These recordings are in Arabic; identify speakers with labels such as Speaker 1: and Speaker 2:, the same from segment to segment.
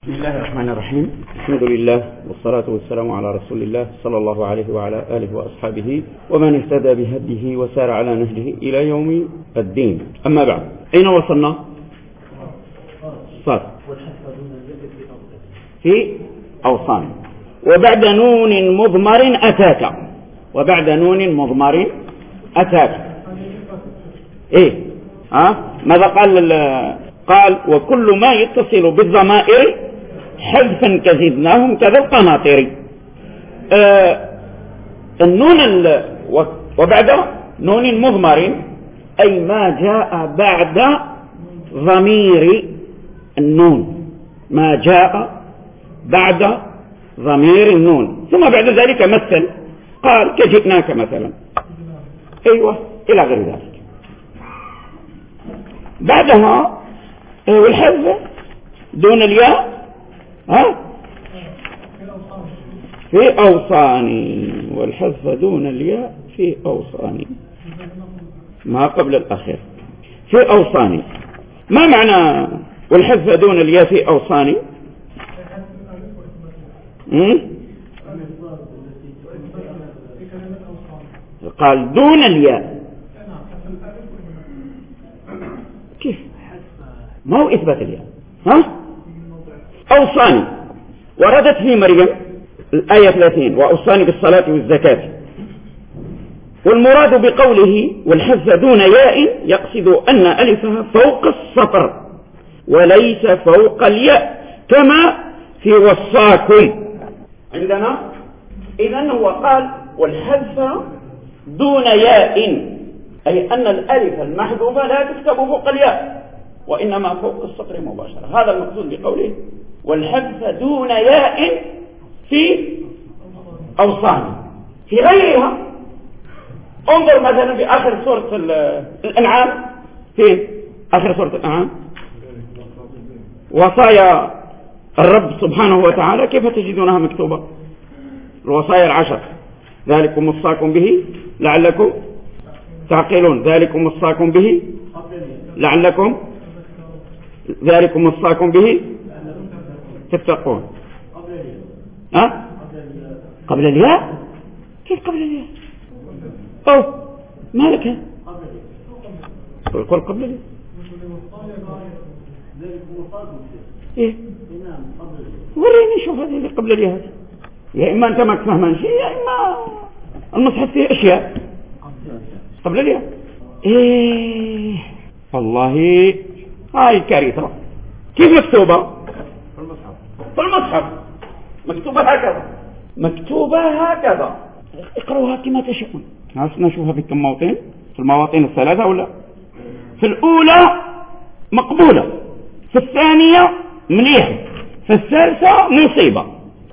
Speaker 1: بسم الله الرحمن الرحيم. الحمد لله والصلاة والسلام على رسول الله صلى الله عليه وعلى آله وأصحابه ومن اهتدى بهديه وسار على نهجه إلى يوم الدين. أما بعد، أين وصلنا؟ صار في أوصان. وبعد نون مضمر أتاك، وبعد نون مضمر أتاك إيه؟ ماذا قال وكل ما يتصل بالضمائر حذفا كزدناهم كذا القناطر. النون وبعد نون مضمر أي ما جاء بعد ضمير النون، ما جاء بعد ضمير النون، ثم بعد ذلك مثل قال كجئناك مثلا، أيوة إلى غير ذلك. بعدها والحذف دون الياء في أوصاني، والحذف دون الياء في أوصاني ما قبل الأخير في أوصاني. ما معنى والحذف دون الياء في أوصاني؟ قال دون الياء، كيف؟ ما هو إثبات الياء. أوصاني وردت في مريم الآية 30 وأوصاني بالصلاة والزكاة، والمراد بقوله والحذف دون ياء يقصد أن ألفها فوق السطر وليس فوق الياء كما في وصاكم عندنا. إذن هو قال والحذف دون ياء، أي أن الألف المحذوفة لا تكتب فوق الياء وإنما فوق السطر مباشرة. هذا المقصود بقوله والحذف دون ياء في أوصان. في غيرها انظر مثلا في آخر سورة الأنعام، في آخر سورة الأنعام وصايا الرب سبحانه وتعالى كيف تجدونها مكتوبة؟ الوصايا 10 ذلكم وصاكم به لعلكم تعقلون، ذلكم وصاكم به لعلكم، ذلكم وصاكم به تتقون. قبل الياء؟ كيف قبل الياء؟ مالك قل قبل الياء. ايه وريني شوف هذه اللي قبل الياء. يا اما انت ما تفهمن شيء يا اما المصحف فيه اشياء قبل الياء. ايه والله هاي كارثة. كيف مكتوبة في المصحف؟ مكتوبة هكذا، مكتوبة هكذا، اقرأوها كما تشاءون. نشوفها في كم موطن، في المواطن الثلاثة ولا في الأولى مقبولة، في الثانية مليحة، في الثالثة مصيبة.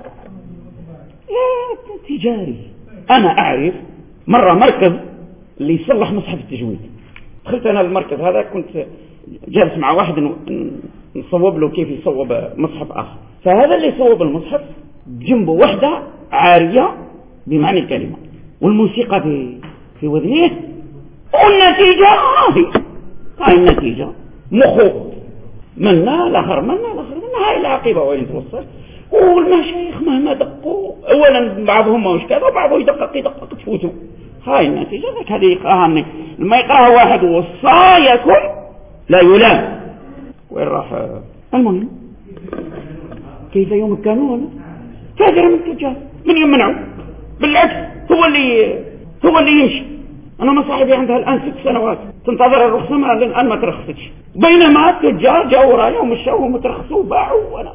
Speaker 1: يا تجاري. أنا أعرف مرة مركز اللي يصلح مصحف التجويد، دخلت أنا المركز هذا، كنت جالس مع واحد نصوب له كيف يصوب مصحف آخر، فهذا اللي يصوب المصحف جنبه وحدة عارية بمعنى الكلمة، والموسيقى في وذنيه، والنتيجة هاي النتيجة مخوض منا الآخر منا الآخر منا، هاي العاقبة وين توصل. والمشايخ مهما دقوا أولا بعضهم مش كذا وبعضه يدقق تفوتوا، هاي النتيجة. هذه يقراها لما يقراها واحد وصايكم لا يلام. وين راح؟ المهم كيف يمكنون تاجر من التجار؟ من يمنعوا؟ بالعكس هو اللي يمشي. أنا مصاحبي عندها الآن 6 سنوات تنتظر الرخصة الآن ما ترخصتش، بينما التجار جاءوا ورايا ومشوا ومترخصوا وباعوا. وأنا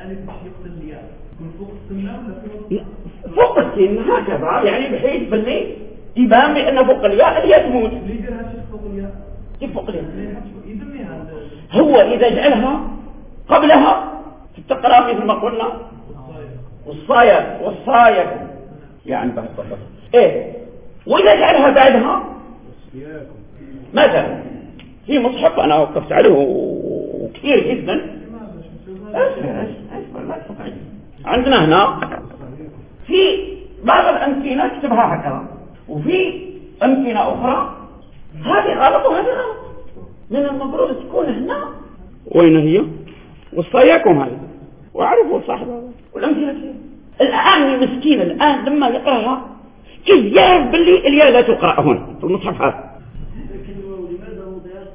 Speaker 1: فوق السن هكذا، يعني بحيث بالليل يبان بأن فوق الياء تموت. كيف فوق الياء؟ هو إذا جعلها قبلها تقرأ مثل ما قلنا والصايا يعني بس ايه، وإذا جعلها بعدها مثلا في مصحف أنا وقفت عليه وكثير جدا. عندنا هنا في بعض الأمكنة كتبها هكذا، وفي أمكنة أخرى هذه غلط وهذه غلط. من المفروض تكون هنا وين هي؟ وصاياكم هذه وأعرفه صاحبه والأمثلة كثير. العامي مسكين الآن لما يقرأها كيف يعرف باللي الياء لا تقرأ هنا في المصحف هذا؟
Speaker 2: لكن لماذا وضعت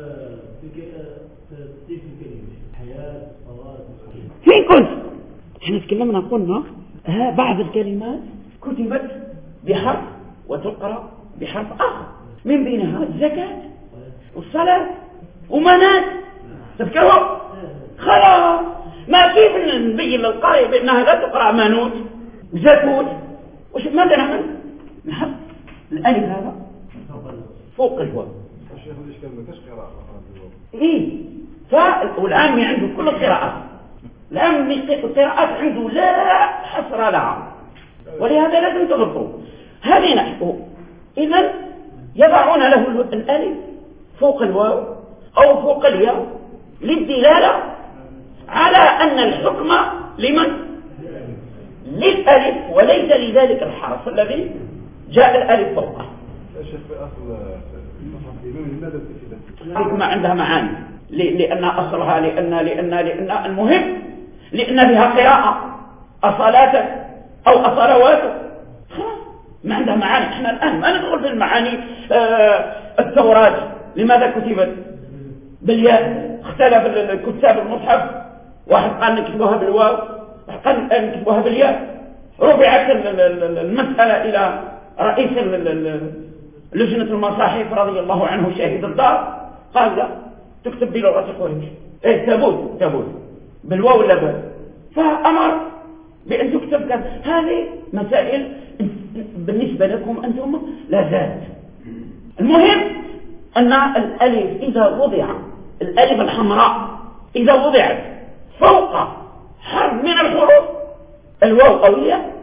Speaker 2: في الكلمة حياة صلاة؟
Speaker 1: فين كنت؟ احنا تكلمنا قلنا بعض الكلمات كتبت بحرف وتقرأ بحرف آخر، من بينها الزكاة والصلاة ومنات. تذكروا؟ خلاص ما كيف نبين للقارئ بأنها لا تقرأ مانوت وزكوت. ماذا نعمل؟ نحط الألف هذا فوق الواو.
Speaker 3: الشيخ الإشكال ما كاش قراءة
Speaker 1: إيه والعامي عنده كل القراءات، العامي القراءات عنده لا حصر لها، ولهذا لازم تغطوا هذه نحو. إذن يضعون له الألف فوق الواو أو فوق الياء للدلالة على أن الحكم لمن؟ للألف وليس لذلك الحرف الذي جاء الألف فوقه.
Speaker 3: الشيخ في أصل لماذا كده؟
Speaker 1: الحكمة عندها معاني، لأن أصلها لأن المهم لأن بها قراءة أصالاتك أو أصلواتك، خلاص ما عندها معاني. احنا الآن ما ندخل في المعاني. التوراة لماذا كتبت بالياء؟ اختلف الكتاب المصحف، واحد قال نكتبوها بالواو، واحد قال نكتبوها بالياء. رفعت المسألة إلى رئيس لجنة المصاحف رضي الله عنه شاهد الدار، قال لا تكتب بلغة قريش، تابوت بالواو ولا باء، فأمر بأن تكتب كذا. هذه مسائل بالنسبة لكم أنتم لا زالت. المهم أن الألف إذا وضع، الألف الحمراء إذا وضعت فوق حرف من الحروف الواو أو الياء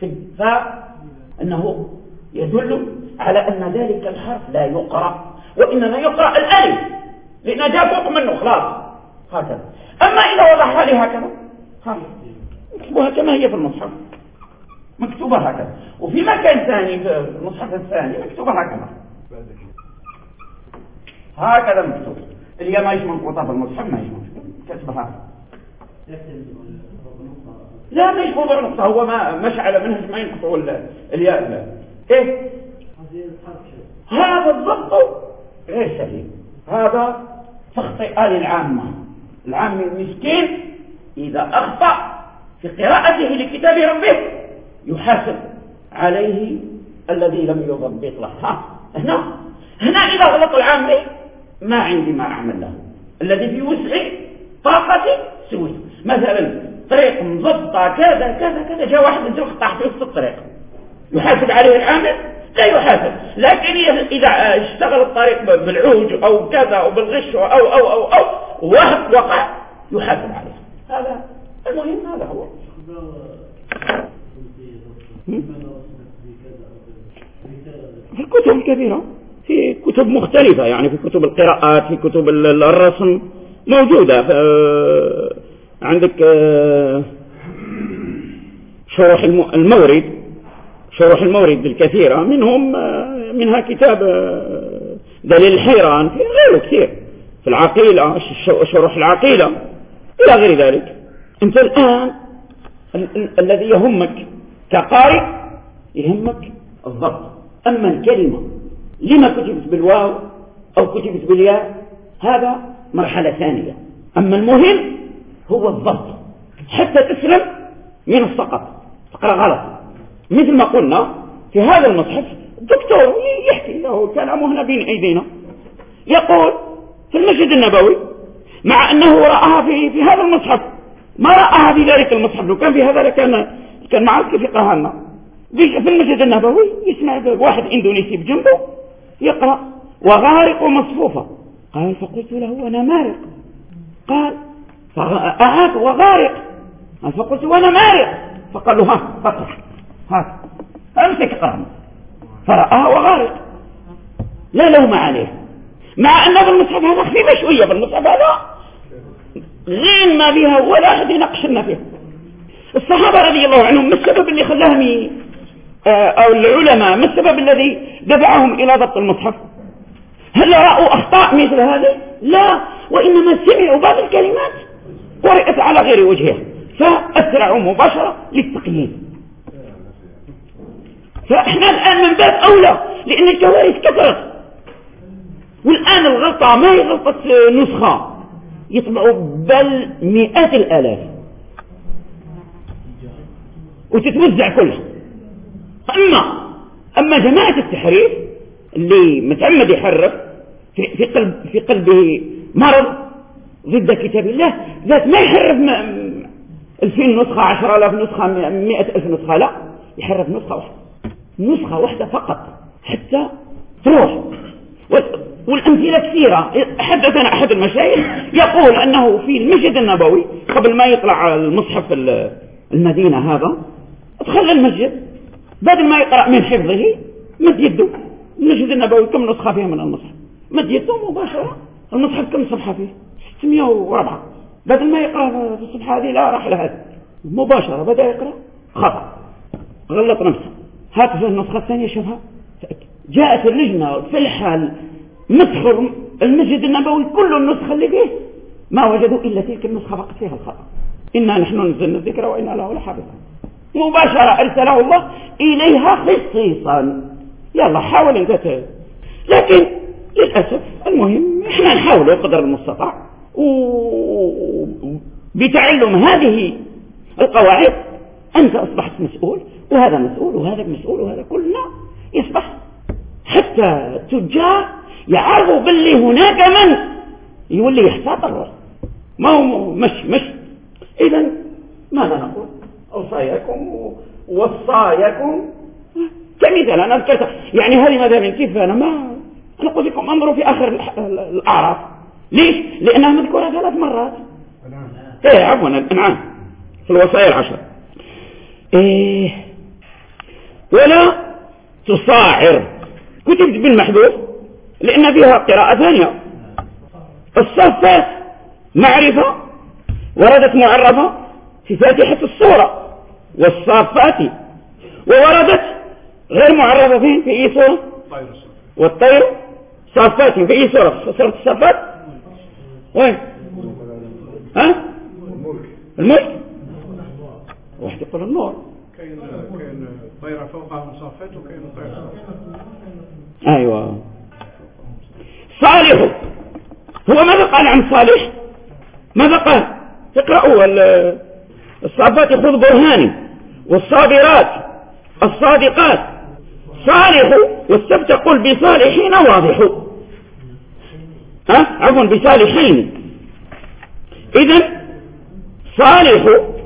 Speaker 1: فإنه يدل على أن ذلك الحرف لا يقرأ، وإنما يقرأ الألف لأن جاء فوق منه خلاص هكذا. أما إذا وضعها لي هكذا مكتوبها كما هي في المصحف، مكتوبة هكذا، وفي مكان ثاني في المصحف الثاني مكتوبة هكذا مكتوب. الياء ما يشمل قطع في المصحف، ما يشمل كتبها لا ما يشمل نقطة، هو ما مشعل منه ما ينقطع الياء لا. ايه هذا الضبط غير سليم، هذا تخطئ للعامة. العامة المسكين إذا أخطأ في قراءته لكتاب ربه يحاسب عليه الذي لم يضبط له. هنا إذا غلط العامة ما عندي ما أعمل له، الذي في وسعي طاقتي سويت. مثلا طريق مضبطة كذا كذا كذا، جاء واحد من قطع في وسط الطريق، يحاسب عليه العامل؟ لا يحاسب. لكن إذا اشتغل الطريق بالعوج أو كذا أو بالغش أو واحد وقع يحاسب عليه. هذا المهم، هذا هو. في الكتب الكبيرة، في كتب مختلفة، يعني في كتب القراءات، في كتب الرسم موجودة. عندك شروح المورد الكثيرة، منها كتاب دليل الحيران، في غيره كثير، في العقيلة، شروح العقيلة إلى غير ذلك. أنت الآن الذي يهمك كقارئ يهمك الضبط. أما الكلمة لما كتبت بالواو أو كتبت بالياء هذا مرحلة ثانية، أما المهم هو الضبط حتى تسلم من السقط، تقرأ غلط. مثل ما قلنا في هذا المصحف الدكتور يحكي له كلامه هنا بين أيدينا، يقول في المسجد النبوي مع أنه رأها في هذا المصحف، ما رأها في ذلك المصحف، لو كان في هذا كان معك في قهرنا. في المسجد النبوي يسمع واحد إندونيسي بجنبه يقرأ وغارق مصفوفة، قال فقلت له أنا مارق، قال فأعاد وغارق، قال فقلت وأنا مارق، فقال له ها فقط هات أمسك قرن، فرآه وغارق لا لوم عليه، مع أن بالمصحف هذا خفيفة شوية، بالمصحف هذا غير ما بها ولا أحد يناقشنا فيها. الصحابة رضي الله عنهم ما السبب اللي خلاهم أو العلماء ما السبب الذي دفعهم إلى ضبط المصحف؟ هل رأوا أخطاء مثل هذه؟ لا، وإنما سمعوا بعض الكلمات قرأت على غير وجهها فأسرعوا مباشرة للتقييد. فإحنا الآن من باب أولى، لأن الكوارث كثرت، والآن الغلطة ما هي غلطة نسخة، يطبعوا بل مئات الآلاف وتتوزع كلها. أما جماعة التحريف اللي متعمد يحرف في قلبه مرض ضد كتاب الله، ذات ما يحرف 2000 نسخة 10,000 نسخة 100,000 نسخة، لا، يحرف نسخة واحدة فقط حتى تروح. والأمثلة كثيرة. حدثنا أحد المشايخ يقول أنه في المسجد النبوي قبل ما يطلع المصحف المدينة هذا، دخل المسجد بدل ما يقرأ من حفظه مد يده. المسجد النبوي كم نسخة فيه من المصحف؟ مد يده مباشرة. المصحف كم صفحة فيه؟ 604. بدل ما يقرأ في الصفحة هذه لا راح لها مباشرة بدأ يقرأ خطأ، غلط نفسه. هكذا النسخة الثانية شوفها. جاءت اللجنة في الحال مسخر المسجد النبوي كل النسخة اللي فيه ما وجدوا إلا تلك النسخة فقط فيها الخطأ. إنا نحن نزلنا الذكر وإنا له لحافظون. مباشرة أرسله الله إليها خصيصا. يلا حاول أنت لكن للأسف المهم إحنا نحاول قدر المستطاع، وبتعلم هذه القواعد أنت أصبحت مسؤول، وهذا مسؤول، وهذا مسؤول، وهذا كلنا يصبح. حتى التجار يعرفوا باللي هناك من يولي يحتاط الرأس، ما هو مش. إذن ماذا نقول؟ أوصاياكم ووصاياكم كمثال. أنا أذكرت يعني هذه مثلا كيف أنا أقول لكم انظروا في آخر الأعراف. ليش؟ لأنها مذكورة 3 مرات. عفوا الأنعام في الوصايا 10. ولا تصاعر كتبت بالمحذوف لأن فيها قراءة ثانية. الصفات معرفة وردت معرفة في فاتحة السورة والصافات، ووردت غير معرفة فين؟ في أي سورة؟ والطير صافات في أي سورة؟ سورة الصافات وين؟ ها؟ الملك. واحد يقول النور.
Speaker 3: كاين طيرة فوقهم صافات وكاين طيرة صافات.
Speaker 1: أيوة. صالح هو ماذا قال عن صالح؟ ماذا قال؟ اقرأوا الصافات خذ برهاني، والصابرات الصادقات صالح، والسبت قل بصالحين واضح. عفوا بصالحين. إذن صالح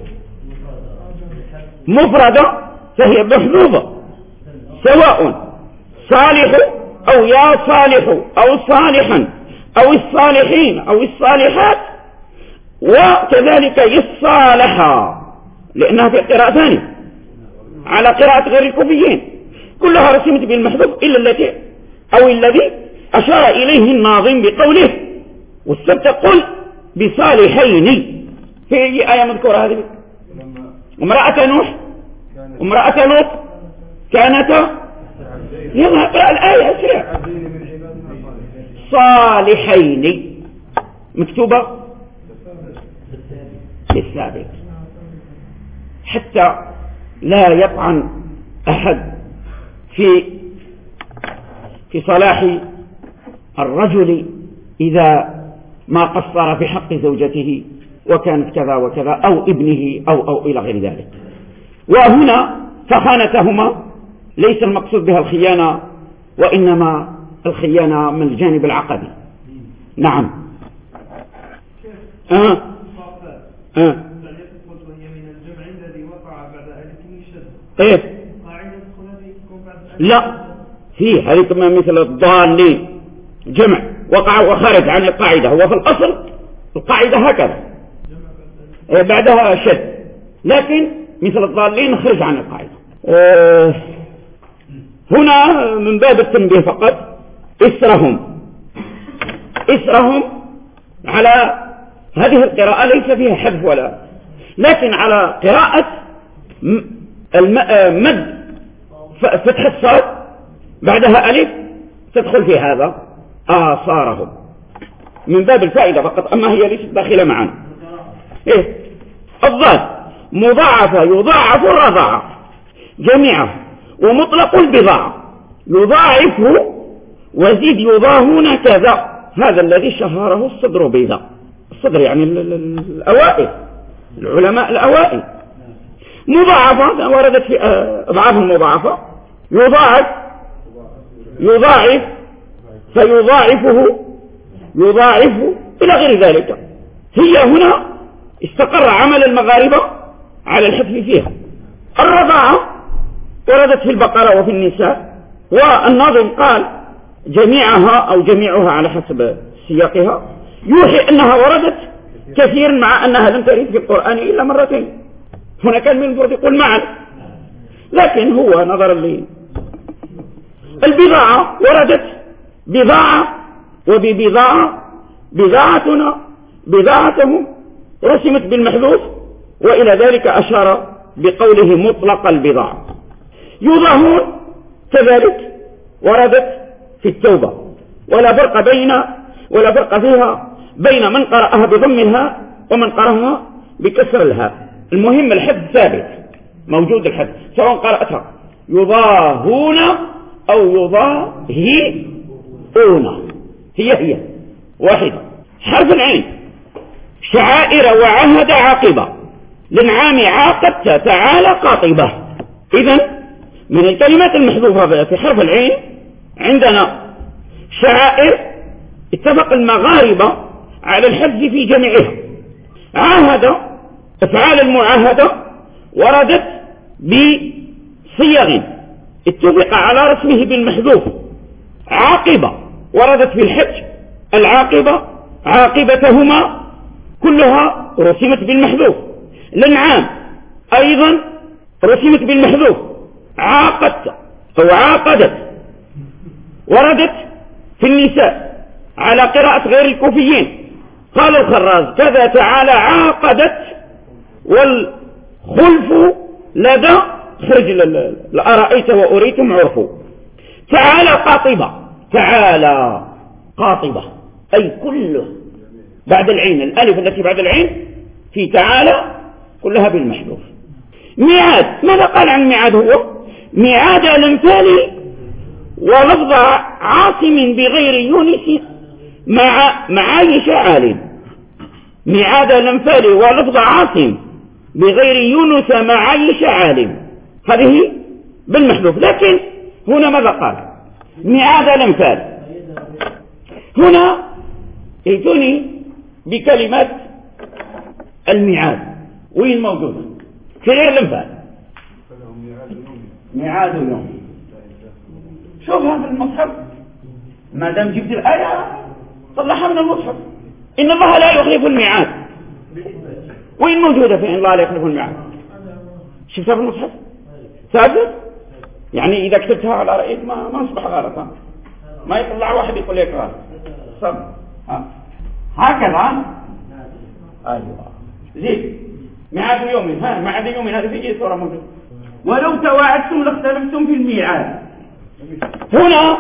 Speaker 1: مفردة فهي محذوفة، سواء صالح أو يا صالح أو صالحا أو الصالحين أو الصالحات، وكذلك الصالحة لأنها في قراءة ثانية على قراءة غير الكوفيين، كلها رسمت بالمحذوف إلا التي أو الذي أشار إليه الناظم بقوله والسبت قل بصالحين. في أي آية مذكورة هذه؟ امرأة نوح امرأة لوط كانتا. يلا اقرأ الآية أسرع. صالحين مكتوبة بالثابت حتى لا يطعن أحد في صلاح الرجل إذا ما قصر في حق زوجته وكانت كذا وكذا أو ابنه أو إلى غير ذلك. وهنا فخانتهما ليس المقصود بها الخيانة، وإنما الخيانة من الجانب العقدي. نعم. ايه لا في هذه كما مثل الضالين جمع وقع وخرج عن القاعدة. هو في الأصل القاعدة هكذا بعدها شد، لكن مثل الضالين نخرج عن القاعدة. هنا من باب التنبيه فقط إسرهم على هذه القراءة ليس فيها حذف ولا، لكن على قراءة مد فتح الصاد بعدها ألف تدخل في هذا آثارهم من باب الفائدة فقط، أما هي ليست داخلة معنا. إيه الضاد مضاعفة يضاعف الرضاعة جميعا، ومطلق البضاعة يضاعفه وزيد يضاهون كذا، هذا الذي شهره الصدر بيضا. الصدر يعني الأوائل، العلماء الأوائل. مضاعفة وردت في أضعاف المضاعفة، يضاعف فيضاعفه إلى غير ذلك. هي هنا استقر عمل المغاربة على الحذف فيها. الرضاعة وردت في البقرة وفي النساء، والناظم قال جميعها أو جميعها على حسب سياقها يوحي أنها وردت كثيرا، مع أنها لم ترد في القرآن إلا مرتين. هنا كان من المفروض يقول معا، لكن هو نظرا لي البضاعة وردت بضاعة وببضاعة، بضاعتنا بضاعتهم رسمت بالمحذوف، وإلى ذلك أشار بقوله مطلق البضاعة. يضاهون كذلك وردت في التوبة، ولا فرق فيها بين من قرأها بضم الهاء ومن قرأها بكسر الهاء. المهم الحد ثابت موجود، الحد سواء قرأتها يضاهون أو يضاهئون، هي واحدة. حرف العين شعائر وعهد عاقبة، للعام عاقبت تعالى قاطبة. إذن من الكلمات المحذوفة في حرف العين عندنا شعائر اتفق المغاربة على الحذف في جميعها. عاهد، أفعال المعاهدة وردت بصيغ اتفق على رسمه بالمحذوف. عاقبة وردت في الحج، العاقبة عاقبتهما كلها رسمت بالمحذوف. الأنعام أيضا رسمت بالمحذوف. عاقدت أو عاقدت وردت في النساء على قراءة غير الكوفيين. قال الخراز كذا تعالى عاقدت، والخلف لدى خرج لأرأيت وأريتم عرفوا. تعالى قاطبة، تعالى قاطبة أي كله بعد العين، الألف التي بعد العين في تعالى كلها بالمحذوف. ميعاد، ماذا قال عن ميعاد؟ هو ميعاد الأمثال ولفظ عاصم بغير يونس مع معايش عالم. ميعاد الأمثال ولفظ عاصم بغير يونس معايش عالم، هذه بالمحذوف. لكن هنا ماذا قال؟ ميعاد الأمثال هنا ائتوني بكلمة الميعاد، وين موجودة؟ في غير الأمثال. ميعاد يوم، شوفها في المصحف، ما دام جبت الآية طلعها من المصحف. إن الله لا يخلف الميعاد، وين موجودة في إن الله لا يخلف الميعاد؟ شفتها في المصحف؟ ثابت؟ يعني إذا كتبتها على رأيك ما أصبح غلطا، ما يطلع واحد يقول لك غلط. صب هكذا. أيوة زيد ميعاد يوم، ميعاد يوم هذه في صورة موجودة. ولو تواعدتم لاختلفتم في الميعاد. هنا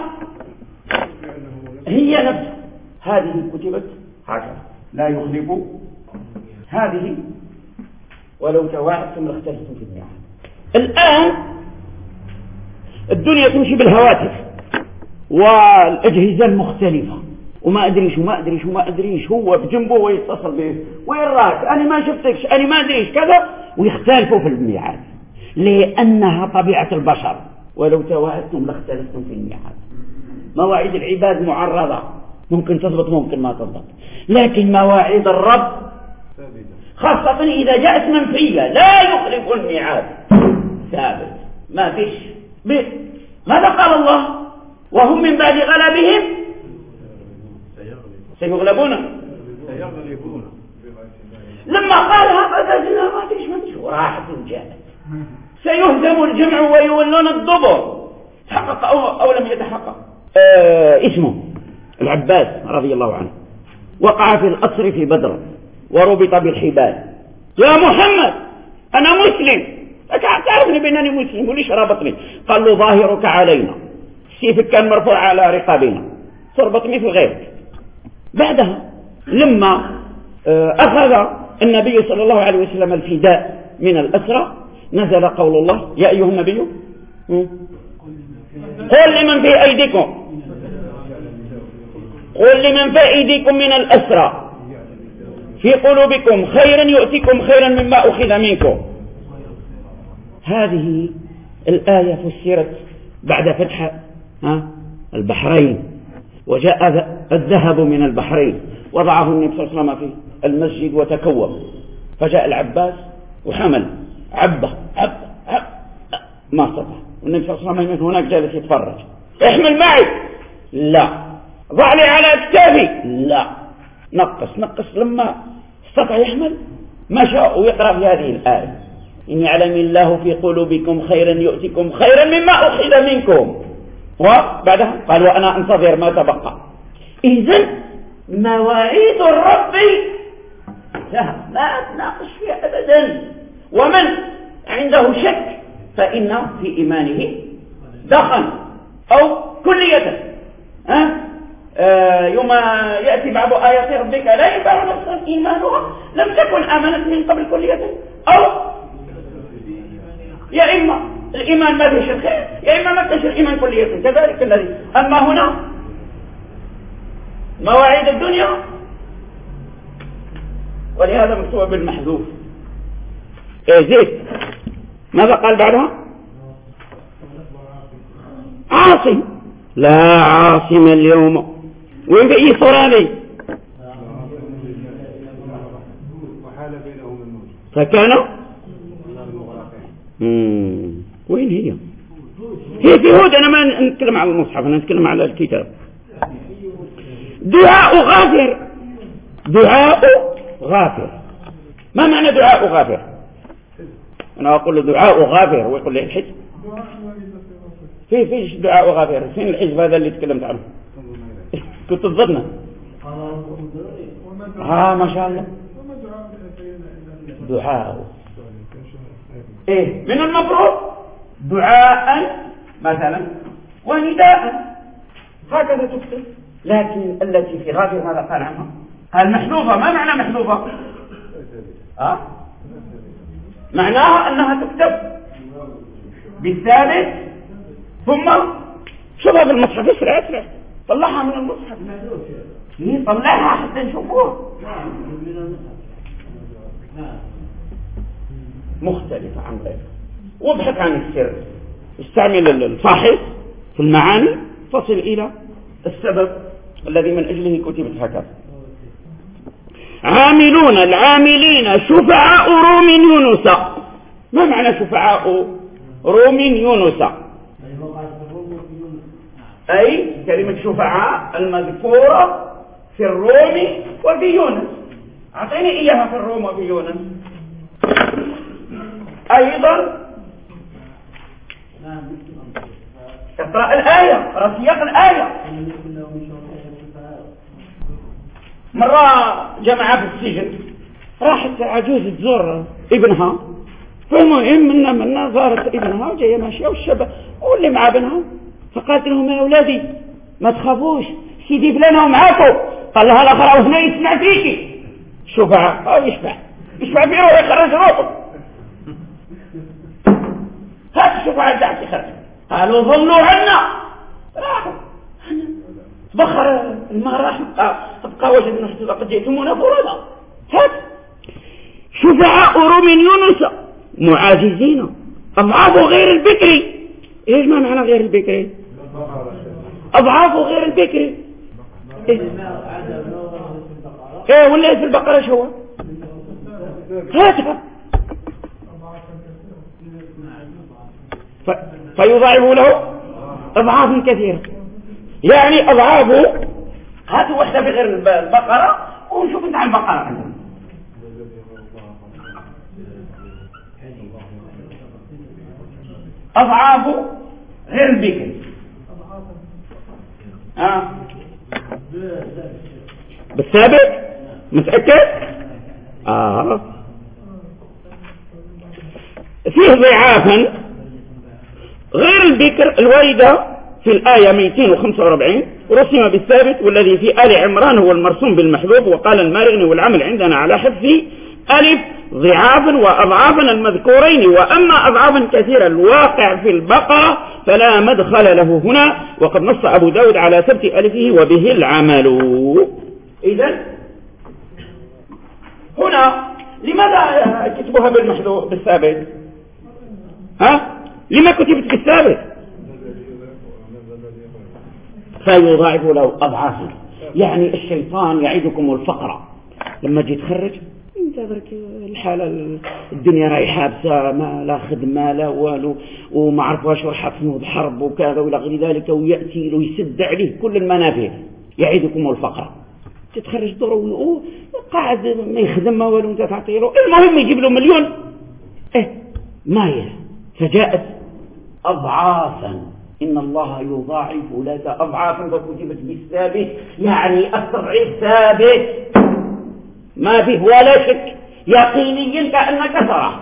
Speaker 1: هي نفس هذه كتبت هكذا لا يخلف هذه، ولو تواعدتم لاختلفتم في الميعاد. الآن الدنيا تمشي بالهواتف والأجهزة المختلفة، وما أدريش هو بجنبه ويتصل به، وين راك؟ أنا ما شفتكش، أنا ما أدريش كذا، ويختلفوا في الميعاد لأنها طبيعة البشر. ولو تواعدتم لاختلفتم في الميعاد. مواعيد العباد معرضة، ممكن تضبط ممكن ما تضبط، لكن مواعيد الرب خاصة إذا جاءت منفية لا يخلف الميعاد، ثابت ما فيش. ماذا قال الله؟ وهم من بعد غلبهم سيغلبون. لما قالها قدرنا ما فيش وراحت وجاءت. سيهزم الجمع ويولون الدبر، تحقق أو لم يتحقق. اسمه العباس رضي الله عنه وقع في الأسر في بدر وربط بالحبال. يا محمد أنا مسلم، تعرفني بأنني مسلم وليش رابطني؟ قال له ظاهرك علينا، سيفك كان مرفوع على رقابنا، تربطني في غيرك. بعدها لما أخذ النبي صلى الله عليه وسلم الفداء من الأسرى نزل قول الله يا أيها النبي قل لمن في أيديكم من الأسرى في قلوبكم خيرا يؤتكم خيرا مما أخذ منكم. هذه الآية فسرت بعد فتح البحرين، وجاء الذهب من البحرين وضعه النبي صلى الله عليه وسلم في المسجد وتكوم، فجاء العباس وحمل عبة ما استطاع، والنبي صلى الله عليه وسلم من هناك جالس يتفرج. احمل معي، لا. ضع لي على اكتافي، لا. نقص لما استطاع يحمل مشى ويقرأ في هذه الآية إن يعلم الله في قلوبكم خيرا يؤتكم خيرا مما أخذ منكم، وبعدها قال وأنا أنتظر ما تبقى. إذن مواعيد الرب لا تناقش فيها أبدا، ومن عنده شك فإن في إيمانه دخن أو كلية. يوم يأتي بعض آيات ربك لا ينفع نفسا إيمانها لم تكن آمنت من قبل كلية، أو يا إما الإيمان ما فيش الخير يا إما ما فيش الإيمان كلية، كذلك الذي. أما هنا مواعيد الدنيا، ولهذا مكتوب بالمحذوف. زيد ماذا قال بعدها؟ عاصم، لا عاصم اليوم. وين بأي صوراني فكان وين هي في هود. أنا ما نتكلم على المصحف، أنا نتكلم على الكتاب. دعاء غافر. ما معنى دعاء غافر؟ أنا أقول له دعاء غافر ويقول لي الحج. فيش دعاء غافر. فين الحزب هذا اللي تكلمت عنه؟ كنت تظنه ما شاء الله. دعاء من المفروض دعاء مثلا ونداء، هكذا تكتب. لكن التي في غافر ماذا قال عنها؟ قال محذوفة. ما معنى محذوفة؟ معناها أنها تكتب بالثابت ثم شوفها في المصحف. اسرع طلعها من المصحف. طلعها حتى نشوفوها. مختلفة عن غيرها. وابحث عن السر، استعمل الفاحص في المعاني، تصل إلى السبب الذي من أجله كتبت هكذا. العاملين شفعاء روم يونس. ما معنى شفعاء روم يونس؟ أي كلمة شفعاء المذكورة في الروم وفي يونس. أعطيني إياها في الروم وفي يونس. أيضا اقرأ الآية، اقرأ سياق الآية. مرة جماعة في السجن، راحت عجوز تزور ابنها، فالمهم منا زارت ابنها وجاية ماشية والشباب واللي مع ابنها، فقالت لهم يا أولادي ما تخافوش سيدي فلانه معاكم. قال لها الآخر هنا يسمع فيكي. شفعاء يشفع فيه ويخرج روحه. هات الشفعاء دعك يخرج. قالوا ظلوا عنا، راحوا بخر الماء راح أبقى وجدنا حتى قد جئتمونا فردا. هات شفعاء روم يونس معاجزين أضعاف غير البكري. إيش ما معنى غير البكري؟ أضعاف غير البكري. ولا في البقرة شو هاتها فيضاعف له أضعاف كثيرة، يعني أضعافه. هاتوا واحدة في غير البقرة ونشوف انت عن البقرة عندهم. أضعافه غير البكر. بالثابت متأكد؟ فيه ضعافا غير البكر. الواردة في الآية 245 رسم بالثابت، والذي في آل عمران هو المرسوم بالمحذوف. وقال المارغني والعمل عندنا على حذف ألف ضعافا وأضعافا المذكورين، وأما أضعافا كثيرة الواقع في البقرة فلا مدخل له هنا، وقد نص أبو داود على ثبت ألفه وبه العمل. إذن هنا لماذا كتبها بالمحذوف بالثابت؟ لما كتبت بالثابت؟ فيضاعف له أضعافا. يعني الشيطان يعيدكم الفقر، لما جيت تخرج انت ذلك الحالة الدنيا رايحة بسا، ما لا خدمة لا والو، وما عرفواش راح تنوض حرب وكذا ولا غير ذلك، ويأتي له يسد عليه كل المنافع، يعيدكم الفقر. تتخرج ضروري قاعد ما يخدم ما والو، انت تعطي له، المهم يجيب له مليون ماية. فجاءت أضعافا، إن الله يضاعف لك أضعافا، فكتبت بالثابت، يعني التضعيف ثابت ما فيه ولا شك، يقينيا كأنك ترى.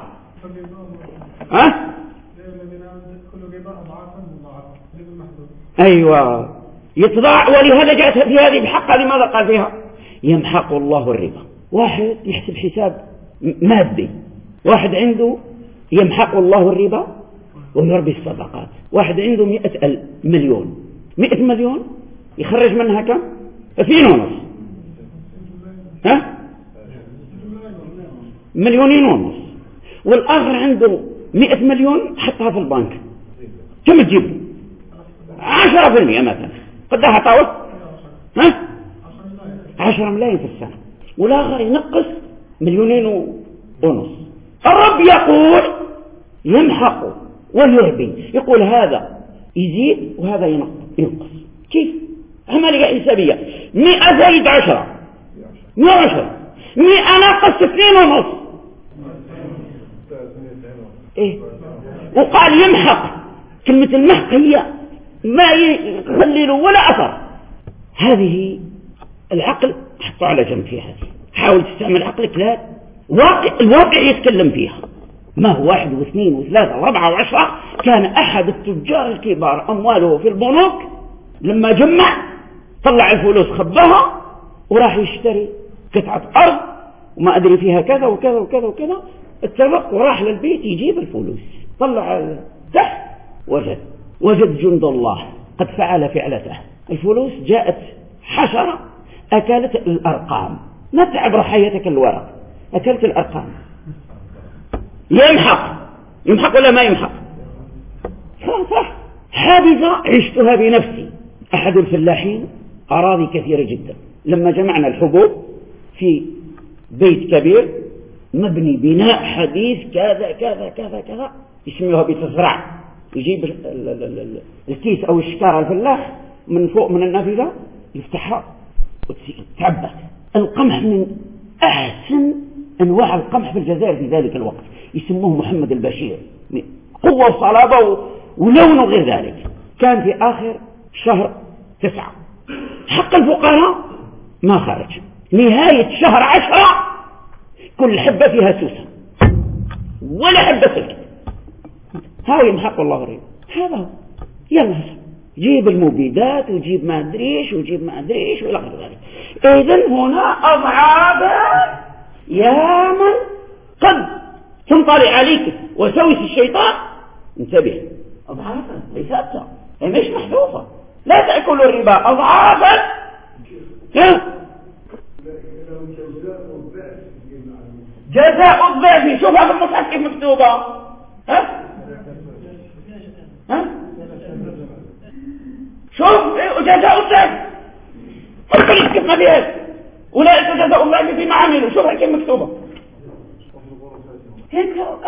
Speaker 1: أيوة يتضاع. ولهذا جاءت في هذه بحق. لماذا قال فيها يمحق الله الربا؟ واحد يحسب حساب مادي، واحد عنده يمحق الله الربا ويربي الصدقات، واحد عنده 100 مليون، 100 مليون يخرج منها كم؟ 2.5 2.5 والآخر عنده 100 مليون حطها في البنك، كم تجيب؟ 10% مثلا، قدها عطاوه 10 ملايين في السنة، والآخر ينقص 2.5. الرب يقول يمحق ويربي، يقول هذا يزيد وهذا ينقص. كيف؟ عملية حسابية. 100 زائد 10 110، 100 ناقص 2.5. وقال يمحق. كلمة المحق هي ما يخلي له ولا أثر. هذه العقل حطه على جنب فيها، حاول تستعمل عقلك. لا، الواقع يتكلم فيها. ما هو 1 و2 و3 و4 و10. كان أحد التجار الكبار أمواله في البنوك، لما جمع طلع الفلوس خباها وراح يشتري قطعة أرض وما أدري فيها كذا وكذا وكذا وكذا، اتفق وراح للبيت يجيب الفلوس، طلع تحت وجد جند الله قد فعل فعلته. الفلوس جاءت حشرة أكلت الأرقام، ما تعبر حياتك الورق، أكلت الأرقام. يمحق ولا ما يمحق؟ صح. حادثة عشتها بنفسي. أحد الفلاحين أراضي كثيرة جدا، لما جمعنا الحبوب في بيت كبير مبني بناء حديث كذا كذا كذا كذا، يسميوها بتزرع، يجيب الكيس أو الشكارة الفلاح من فوق من النافذة يفتحها وتعبت. القمح من أحسن أنواع القمح في الجزائر في ذلك الوقت، يسموه محمد البشير، قوة وصلابة ولونه غير ذلك. كان في آخر شهر 9 حق الفقراء ما خرج. نهاية شهر 10 كل حبة فيها سوسة ولا حبة سلك. هاو يمحق الله الربا. هذا هو. يلا جيب المبيدات وجيب ما أدريش وجيب ما أدريش ولا غير ذلك. إذن هنا أضعافا يا من قد تنطلع عليك وسوس الشيطان. انتبه، أضعافا ليس أكثر، هي مش محذوفة. لا تأكلوا الربا أضعافا. جزاء الضعف. شوفها في المصحف كيف مكتوبة. شوف جزاء الضعف قلت كيف ما فيها. أولئك جزاء الضعف فيما عملوا. شوفها كيف مكتوبة هيك.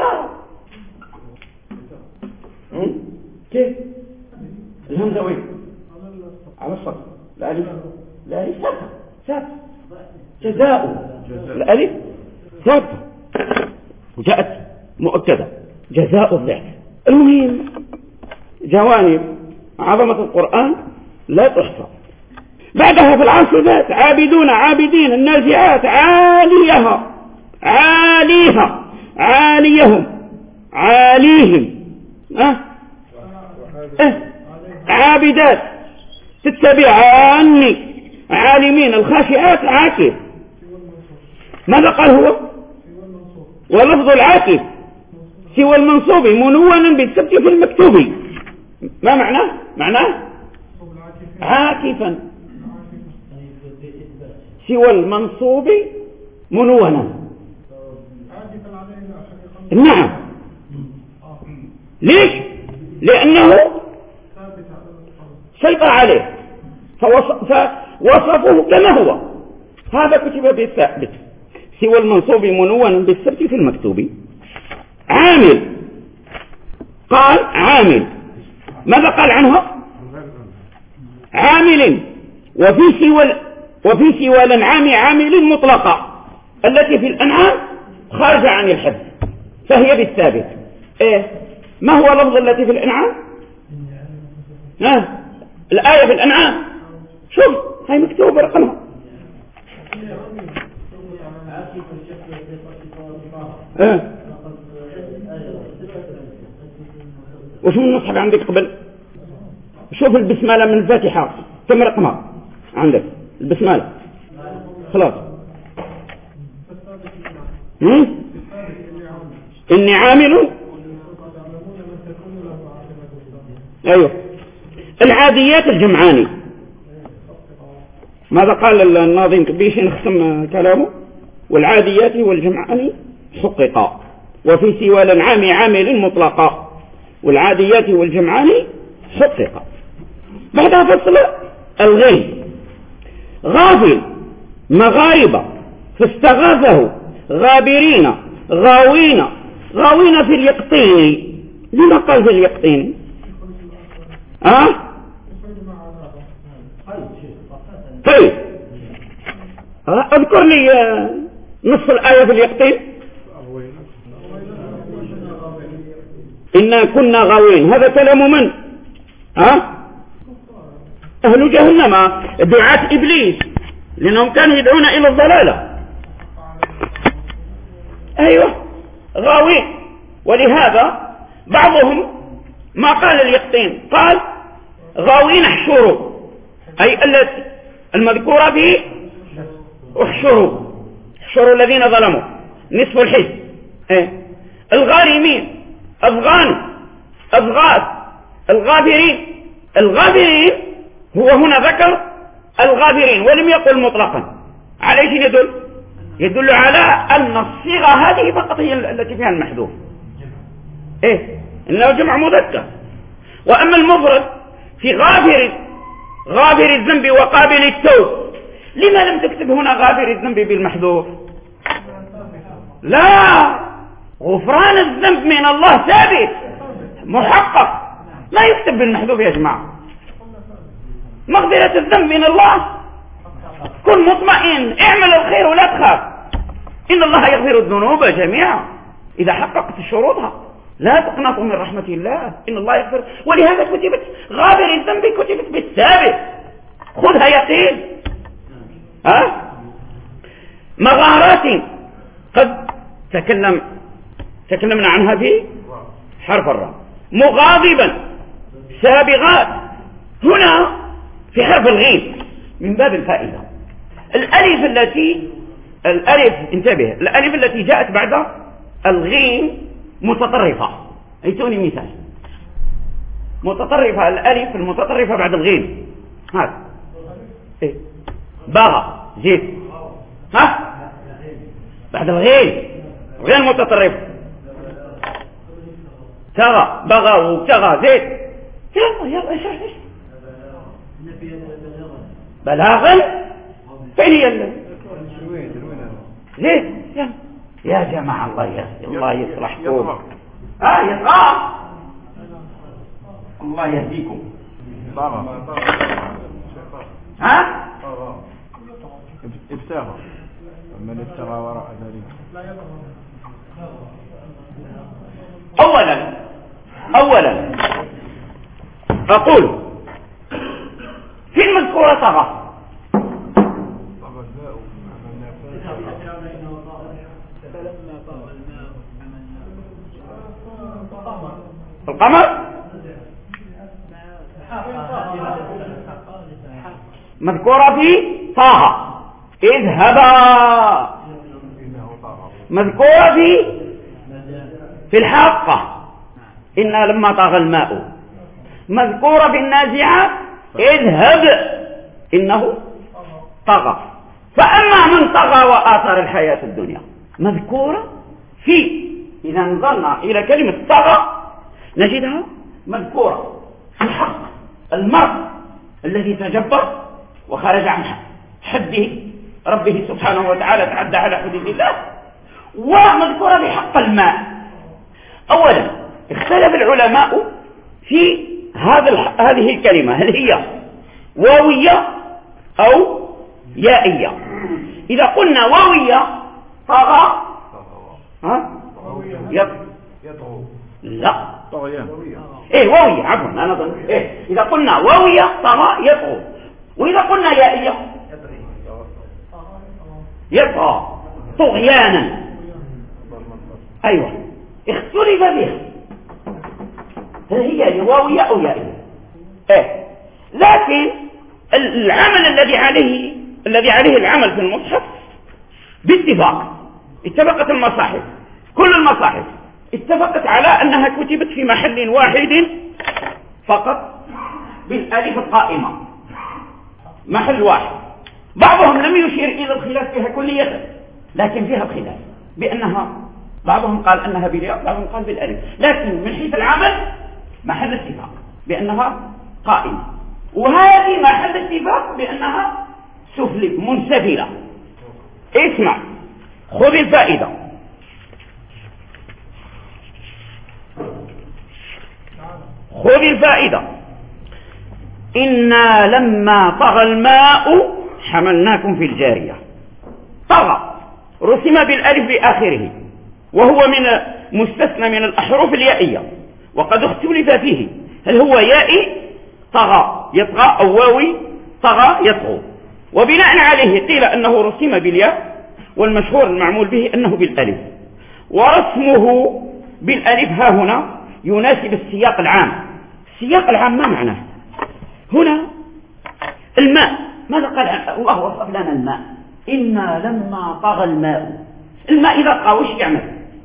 Speaker 1: كيف الهمزة وين؟ على الصف. الألف ثابتة. جزاء الألف ثابتة وجاءت مؤكدة جزاء الضعف. المهم جوانب عظمة القرآن لا تحصى. بعدها في العاصفات عابدون عابدين، النازعات عاليها عاليها عاليهم عاليهم عابدات تتبعاني عالمين، الخاشعات عاكف. ماذا قال هو؟ ولفظ العاكف سوى المنصوب منونا بالسبت في المكتوب. ما معناه؟ معناه عاكفا سوى المنصوب منونا. نعم. ليش؟ لأنه سيطر عليه فوصفه كما هو. هذا كتب بالثابت سوى المنصوب منونا بالسبت في المكتوب. عامل، قال عامل، ماذا قال عنه؟ عامل. وفي سوى الأنعام عامل مطلقة التي في الأنعام خارجة عن الحد فهي بالثابت. إيه؟ ما هو لفظ التي في الأنعام؟ الآية في الأنعام، شوف هاي مكتوبة رقمها. وشو النصحة عندك قبل؟ شوف البسمالة من الفاتحة كم رقمها عندك؟ البسمالة خلاص. إني عامل. أيوه. العاديات الجمعاني، ماذا قال الناظم بيش نختم كلامه؟ والعاديات والجمعاني حققا وفي سوى الأنعام عامل مطلقا والعاديات والجمعاني حققا. بعدها فصل الغين. غافل مغايب فاستغاثه غابرين غاوين. غاوين في اليقطين. لما قال في اليقطين؟ طيب اذكر لي نصف الآية في اليقطين. إنا كنا غاوين، هذا كلام من؟ أهل جهنم، دعاة إبليس، لأنهم كانوا يدعون إلى الضلالة. أيوة غاوين. ولهذا بعضهم ما قال اليقطين، قال غاوين احشروا، أي التي المذكورة به احشروا الذين ظلموا نصف الحزب. الغارمين أفغان أفغاث. الغابرين هو هنا ذكر الغابرين ولم يقل مطلقا. عليه يدل على أن الصيغة هذه فقط هي التي فيها المحذوف. إنه جمع مذكر. وأما المفرد في غافر الذنب وقابل التوب، لما لم تكتب هنا غافر الذنب بالمحذوف؟ لا، غفران الذنب من الله ثابت محقق، لا يكتب بالمحذوف يا جماعة. مغفرة الذنب من الله، كن مطمئن، اعمل الخير ولا تخاف، إن الله يغفر الذنوب جميعا إذا حققت شروطها. لا تقنطوا من رحمة الله، إن الله يغفر. ولهذا كتبت غافر الذنب، كتبت بالثابت، خذها يقين. مغارات قد تكلمنا عنها في حرف الراء. مغاضبا سابغات هنا في حرف الغين من باب الفائدة. الألف انتبه، الألف التي جاءت بعد الغين متطرفة. ايتوني مثال متطرفة، الألف المتطرفة بعد الغين. هذا بغى زيد بعد الغين غير متطرفة. تغى بغى وتغى زيد. يلا اشرح ايش بلاغا. فين هي زيد؟ يا جماعة الله يصلحكم. يطغى، الله يهديكم.
Speaker 3: ابتغى، من ابتغى وراء ذلك.
Speaker 1: أولا أقول في المذكورة طغى. القمر مذكورة في طه. اذهبا مذكورة في في الحاقة إنا لما طغى الماء، مذكورة في النازعات اذهب إنه طغى. فأما من طغى وآثر الحياة الدنيا مذكورة في، إذا نظرنا إلى كلمة طغى نجدها مذكورة في حق المرء الذي تجبر وخرج عن حده ربه سبحانه وتعالى، تعدى على حدود الله، ومذكورة في حق الماء. أولا اختلف العلماء في هذه الكلمة، هل هي واوية أو يائية؟ إذا قلنا واوية طغى
Speaker 3: يطغو،
Speaker 1: لا
Speaker 3: طغيان،
Speaker 1: واوية، عفوا أنا ظن إذا قلنا واوية طغى يطغو، وإذا قلنا يائية يطغى طغيانا. أيوة، اختلف بها هل هي واوية أو يائية. لكن العمل الذي عليه العمل في المصحف باتفاق، اتفقت المصاحف، كل المصاحف اتفقت على أنها كتبت في محل واحد فقط بالألف القائمة، محل واحد. بعضهم لم يشير إلى الخلاف فيها كلية، لكن فيها الخلاف بأنها، بعضهم قال أنها بالياء، بعضهم قال بالألف، لكن من حيث العمل محل اتفاق بأنها قائمة. وهذه محل اتفاق بأنها سفلى منسفلة. اسمع، خذ الفائدة. خذ الفائدة. إنا لما طغى الماء حملناكم في الجارية. طغى رسم بالألف لآخره، وهو من مستثنى من الأحرف اليائية، وقد اختلف فيه هل هو يائي طغى يطغى أو واوي طغى يطغو. وبناء عليه قيل أنه رسم بالياء، والمشهور المعمول به أنه بالألف، ورسمه بالألف ها هنا يناسب السياق العام. السياق العام ما معناه؟ هنا الماء، ماذا قال الله وصف لنا الماء؟ إنا لما طغى الماء. الماء إذا طغى وش يعمل؟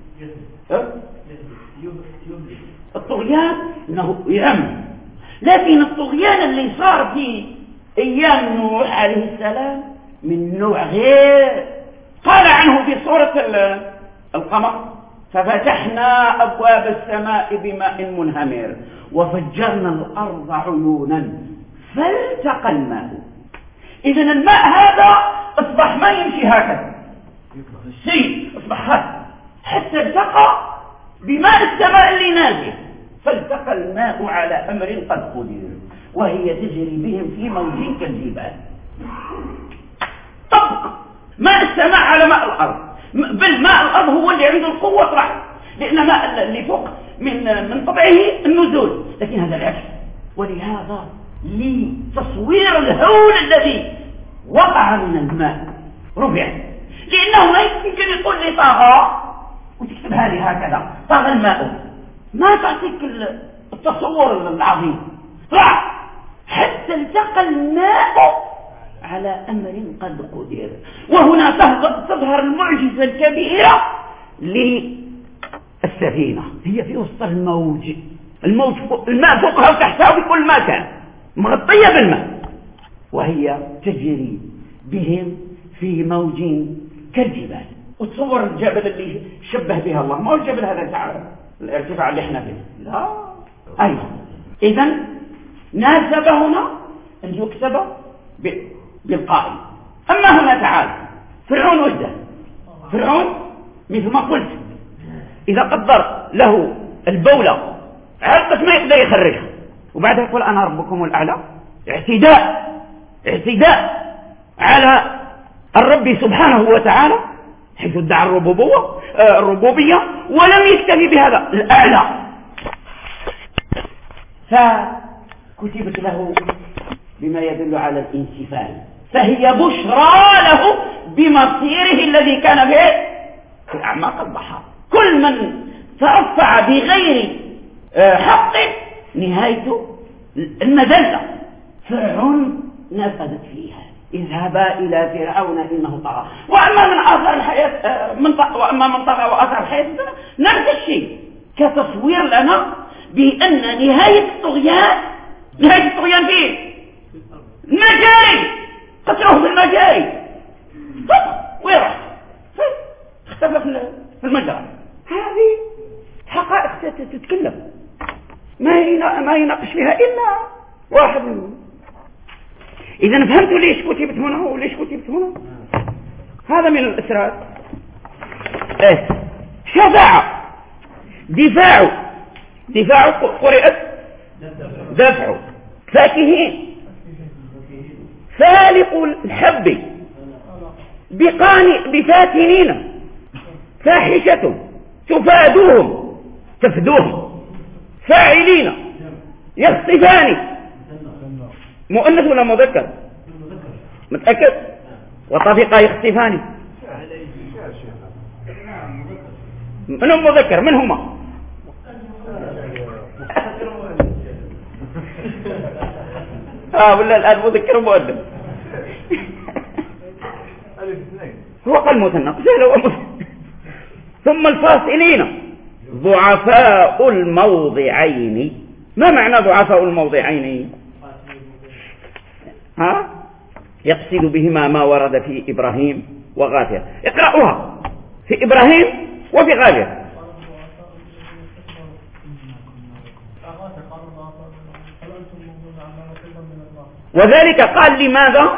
Speaker 1: الطغيان انه يعم، لكن الطغيان اللي صار في ايام نوح عليه السلام من نوع غير. قال عنه في سورة القمر ففتحنا ابواب السماء بماء منهمر وفجرنا الارض عيونا فالتقى الماء. اذا الماء هذا اصبح ما يمشي هكذا، الشيء اصبح هكذا حتى التقى بماء السماء اللي نازل، فالتقى الماء على أمر قد قدر وهي تجري بهم في موج كالجبال. طبق ماء السماء على ماء الأرض، بل ماء الأرض هو اللي عنده القوة طبعا، لأن ماء اللي فوق من طبعه النزول، لكن هذا العكس. ولهذا لتصوير الهول الذي وقع من الماء ربع، لأنه ما يمكن يقول لي طغى وتكتبها لي هكذا طغى الماء، ما تعطيك التصور العظيم. طلع حتى التقى الماء على أمر قد قدر. وهنا تظهر المعجزة الكبيرة للسفينة، هي في وسط الموج، الماء فوقها وتحتها في كل مكان مغطية بالماء، وهي تجري بهم في موج كالجبال. وتصور الجبل اللي شبه بها الله، ما هو الجبل هذا تعالى الارتفاع اللي احنا فيه، لا. ايضا اذا ناسب هنا ان يكتب بالقائل. اما هنا تعالى فرعون وجده، فرعون مثل ما قلت اذا قدر له البولة علقة ما يقدر يخرجها، وبعدها يقول انا ربكم الاعلى، اعتداء على الرب سبحانه وتعالى حيث ادعى الربوبية ولم يكتفي بهذا الأعلى، فكتبت له بما يدل على الانسفال، فهي بشرى له بمصيره الذي كان في أعماق البحر. كل من ترفع بغير حق نهايته المذلة. فرعون نفذت فيها اذهبا إلى فرعون إنه طغى. وأما من طغى وآثر الحياة نفس الشيء، كتصوير لنا بأن نهاية الطغيان فيه المجاري، قتلوه في المجاري ويرح اختفى في المجرى. هذه حقائق تتكلم ما يناقش فيها إلا واحد منهم. إذا فهمتوا ليش كتبت هنا وليش كتبت هنا؟ هذا من الإسرار. شفاعة، دفاع قرئت دفع، فاكهين، فالق الحب، بفاتنين، فاحشة، تفدوهم، فاعلين، يخطفان. مؤنث ولا مذكر؟ متأكد؟ وطفقا يخطفان. منهم مذكر؟ من هما؟ ولا الآن مذكر ومؤنث؟ هو قال مثنى. ثم الفاصلين ضعفاء الموضعين. ما معنى ضعفاء الموضعين؟ يقصد بهما ما ورد في إبراهيم وغافر. اقرأوها في إبراهيم وفي غافر. وذلك قال لماذا؟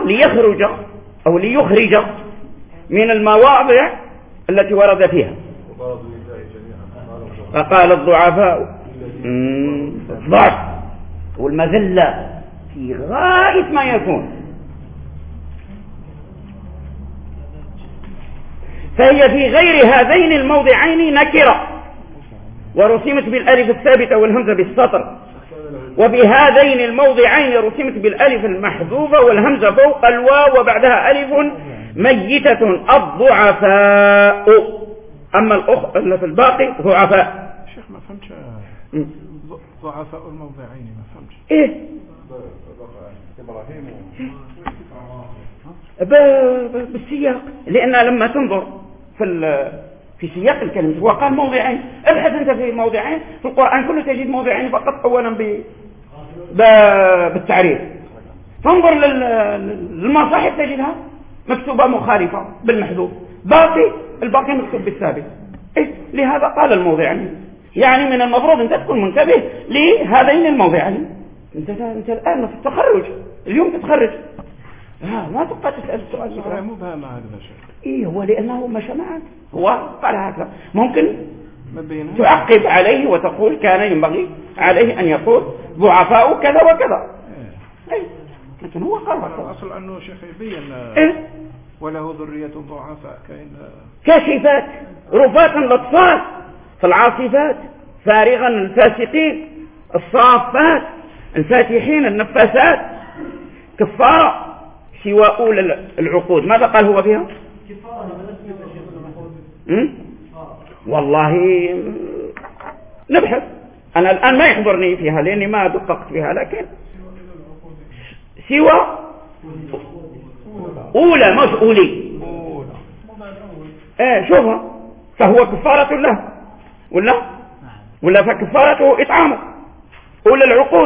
Speaker 1: ليخرج من المواضع التي ورد فيها. فقال الضعفاء الضعف والمذلة في غاية ما يكون، فهي في غير هذين الموضعين نكرة ورسمت بالألف الثابتة والهمزة بالسطر، وفي هذين الموضعين رسمت بالألف المحذوفة والهمزة فوق الواو وبعدها ألف ميتة الضعفاء. أما اللي في الباقي ضعفاء.
Speaker 3: شيخ ما فهمتش ضعفاء الموضعين، ما فهمتش. إبراهيم
Speaker 1: بالسياق، لأن لما تنظر في سياق الكلمة هو قال موضعين. ابحث أنت في موضعين في القرآن كله تجد موضعين فقط، أولا بالتعريف. تنظر للمصاحف تجدها مكتوبة مخالفة بالمحذوف، الباقي مكتوب بالثابت. لهذا قال الموضعين. يعني من المفروض أنت تكون منتبه لهذين الموضعين. أنت الآن في التخرج، اليوم تتخرج، ما تبقى تسأل السؤال.
Speaker 3: مبهم هذا الشيء.
Speaker 1: هو لأنه مشى معك، هو قال هكذا. ممكن تعقب عليه وتقول كان ينبغي عليه أن يقول ضعفاء كذا وكذا. لكن هو قال
Speaker 3: الأصل أنه شيخ يبين وله ذرية ضعفاء
Speaker 1: كاشفات رفاة الأطفال، فالعاصفات فارغا الفاسقين، الصافات الفاتحين، النفاسات، كفارة سوى أولى العقود. ماذا قال هو فيها؟ والله نبحث. أنا الآن ما يحضرني فيها لأني ما دققت فيها، لكن سوى أولى مش أولي. شوفها، فهو كفارة له ولا فكفارته إطعامه. أولى العقود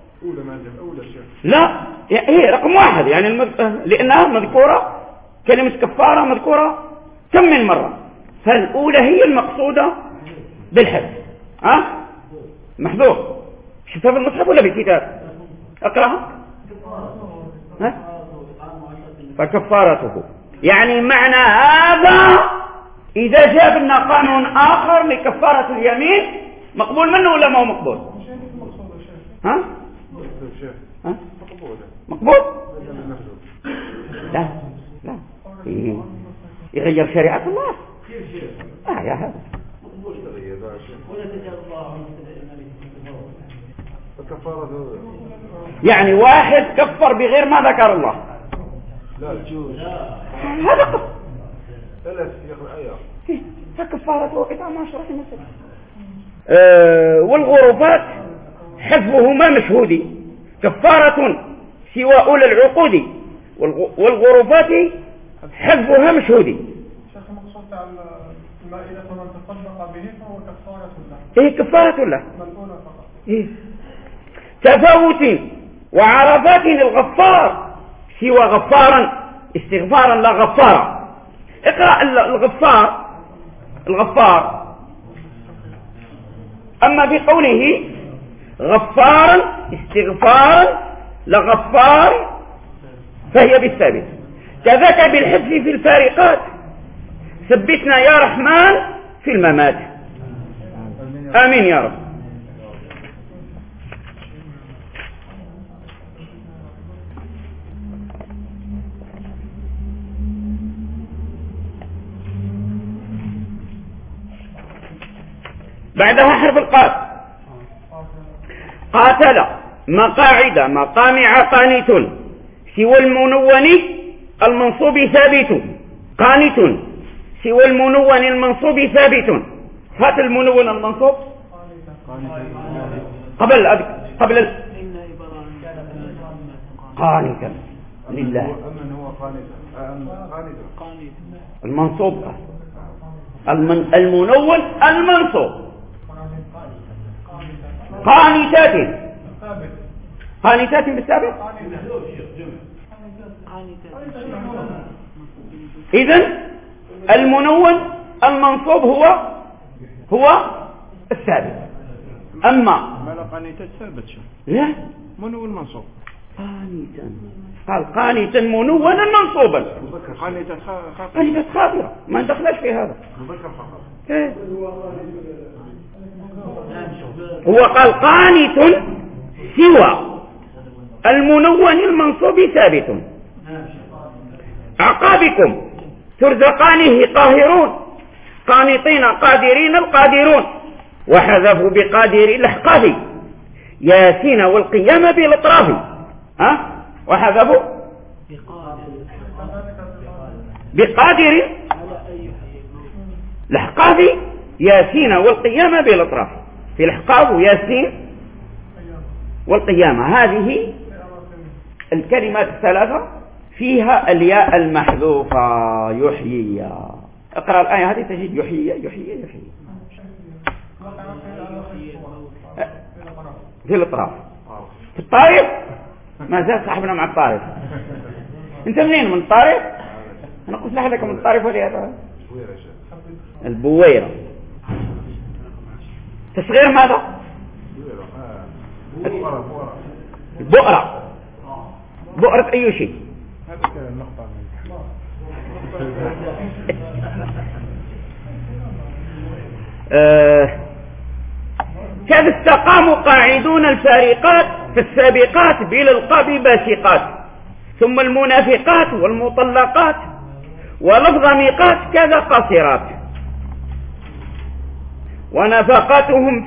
Speaker 1: لا هي رقم واحد، يعني لأنها مذكورة، كلمة كفارة مذكورة كم من مرة، فالأولى هي المقصودة بالحد. محذوف. شفتها في المصحف ولا بالكتاب؟ اقرأها. فكفارته، يعني معنى هذا إذا جاء لنا قانون آخر لكفارة اليمين مقبول منه ولا ما هو مقبول؟ مقبول؟ لا يغير شريعة الله. يا هذا يعني واحد كفر بغير ما ذكر الله، هذا قصد. فكفارته إطعام 10 مساكين. والغرفات حذفهما مشهودي، كفارة سوى أولى العقود، والغرفات حذفها مشهودي.
Speaker 3: إذا فمن تصدق به فهو كفارة له.
Speaker 1: إيه كفارة له.
Speaker 3: ملؤونة فقط.
Speaker 1: إيه تفاوت وعرفات الغفار سوى غفارا استغفارا لا غفارا. اقرأ الغفار أما في قوله غفارا استغفارا لغفار فهي بالثابت. كذاك بالحذف في الفارقات ثبتنا يا رحمن في الممات. آمين يا رب. بعدها حرف القاف. قاتل مقاعد مقامع قانت سوى المنون المنصوب ثابت. قانت سوى المنون المنصوب ثابت. هات المنون المنصوب قبل قانتا لله. المنصوب المنون المنصوب قانتات بالسابق. إذن المنون المنصوب هو السابق. أما
Speaker 3: ما لا قانتات ثابت
Speaker 1: لا
Speaker 3: منون منصوب.
Speaker 1: قال قانتا منونا منصوبا.
Speaker 3: قانتات
Speaker 1: خاطرة ما ندخلش في هذا. هو قال قانت سوى المنون المنصوب ثابت. عقابكم ترزقانه قاهرون قانطين قادرين القادرون. وحذفوا بقادر الأحقاف ياسين والقيام بالأطراف. وحذفوا بقادر الأحقاف ياسين والقيام بالأطراف. في الأحقاف ياسين والقيامة. هذه الكلمات الثلاثة فيها الياء المحذوفة. يحيي. اقرأ الآية هذه تجد يحيي في الأطراف. في الطارف ما زال صاحبنا مع الطارف. انت منين؟ من الطارف؟ انا قلت لك من الطارف ولا هذا البويرة. تصغير ماذا؟ بؤرة أي شيء. كذا استقاموا قاعدون الفارقات فالسابقات بالالقاب باسقات. ثم المنافقات والمطلقات ولفظ ميقات كذا قاصرات. ونفقاتهم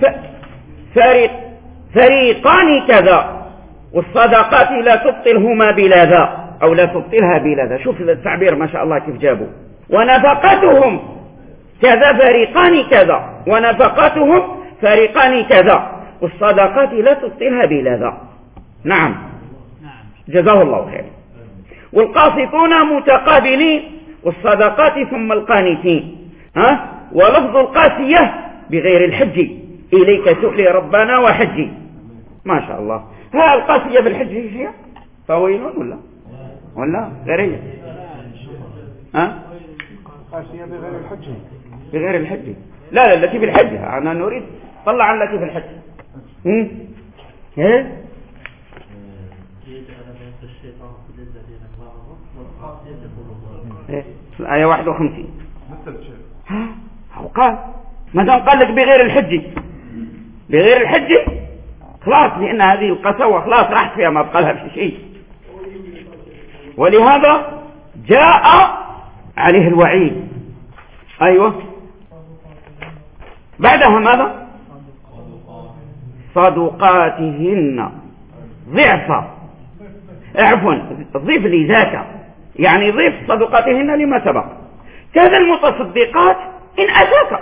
Speaker 1: فريقان كذا والصدقات لا تبطلهما بلا ذا أو لا تبطلها بلا ذا. شوف التعبير ما شاء الله كيف جابوا. ونفقاتهم كذا فريقان كذا ونفقاتهم فريقان كذا والصدقات لا تبطلها بلا ذا. نعم جزاه الله خير. والقاسطون متقابلين والصدقات ثم القانتين. ولفظ القاسية بغير الحج إليك سؤلي ربنا وحجي. ما شاء الله. ها القاسية بالحج هي فويل ولا غيرية؟
Speaker 3: قاسية بغير الحج.
Speaker 1: بغير الحج لا التي في الحج. أنا نريد طلع عن التي في الحج. في الآية 51 قال ما دام قال لك بغير الحج خلاص لأن هذه القسوة خلاص راحت فيها ما بقى لها في شيء. ولهذا جاء عليه الوعيد. أيوة بعدها ماذا؟ صدقاتهن ضعفا. عفوا ضيف لي ذاك يعني ضيف صدقاتهن لما سبق. كذا المتصدقات إن أتاك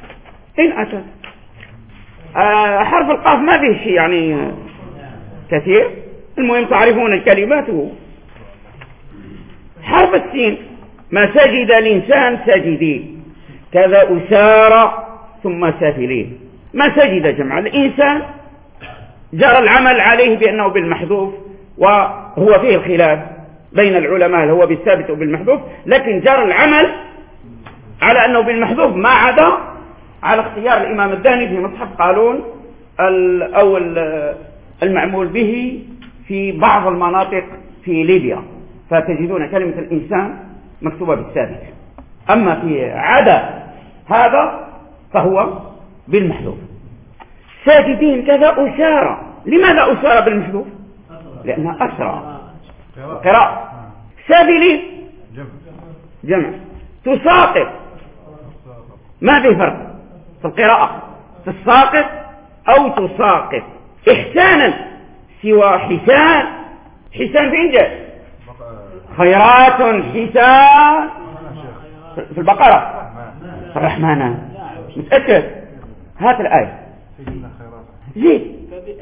Speaker 1: حرف القاف ما به شيء يعني كثير. المهم تعرفون الكلمات. حرف السين مساجد الإنسان ساجدين كذا أسارى ثم سافلين. مساجد جمع الإنسان جرى العمل عليه بأنه بالمحذوف، وهو فيه الخلاف بين العلماء هل هو بالثابت أو بالمحذوف، لكن جرى العمل على أنه بالمحذوف ما عدا على اختيار الإمام الداني في مصحف قالون أو المعمول به في بعض المناطق في ليبيا، فتجدون كلمة الإنسان مكتوبة بالثابت. أما في عدا هذا فهو بالمحذوف. ساجدين كذا أسارى. لماذا أسارى بالمحذوف؟ لأنها أسرى قراءة. سافلين جمع. تساقط ما في فرق في القراءة، تساقط أو تساقط. إحسانا سوى حسان. حسان فين جاء؟ خيرات حسان في البقرة. الرحمن متأكد؟ هات الآية زيد.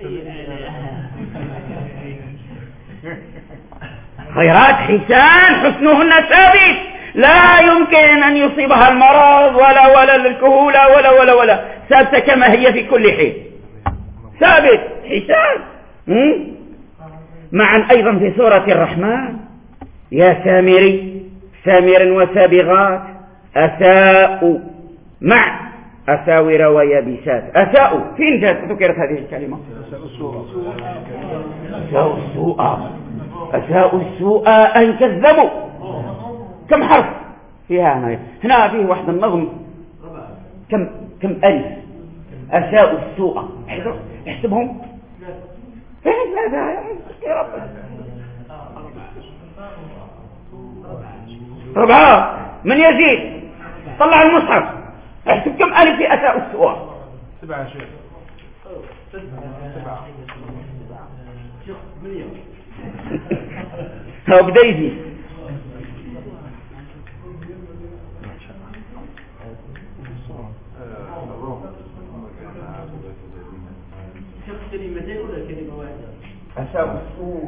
Speaker 1: خيرات حسان حسنهن ثابت، لا يمكن أن يصيبها المرض ولا الكهولة ولا ثابتة كما هي في كل حين. ثابت حسان. معا أيضا في سورة الرحمن يا سامر وسابغات أساء مع أساور ويابسات. أساء فين جاءت ذكرت هذه الكلمة؟ أساء السوء أن كذبوا. كم حرف فيها هنا فيه واحد النظم كم ألف. أساء السوء احسبهم ربعة. من يزيد طلع المصحف احسب كم ألف في أساء السوء.
Speaker 3: 7 شيخ.
Speaker 1: 7 هو بدأ يزيد.
Speaker 2: كلمتين ولا كلمة واحدة؟
Speaker 1: أساء السوء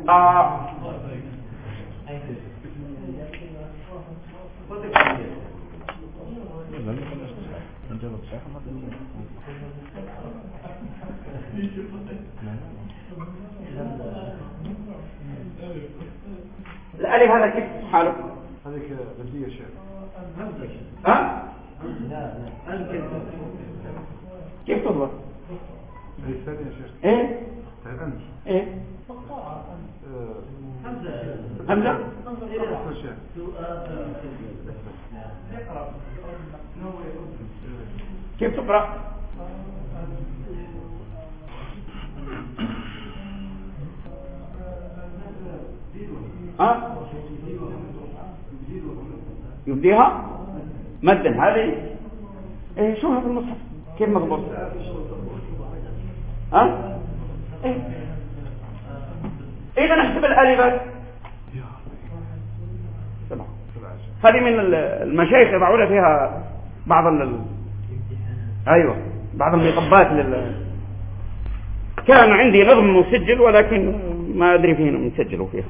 Speaker 1: الألف هذا كيف حاله؟
Speaker 3: هذيك بدية شيخ.
Speaker 1: ها؟ كيف تضبط؟
Speaker 3: الثانية شيخ.
Speaker 1: ايه؟ ايه؟ همزة؟ كيف تقرأ؟ يبديها مدا هذه. ايه شو هذا المصحف كيف مضبوط؟ ايه اذا نحسب الالفات 7. هذه من المشايخ يضعون فيها بعض ايوه بعض المطبات كان عندي نظم مسجل ولكن ما ادري فين مسجلوا فيها.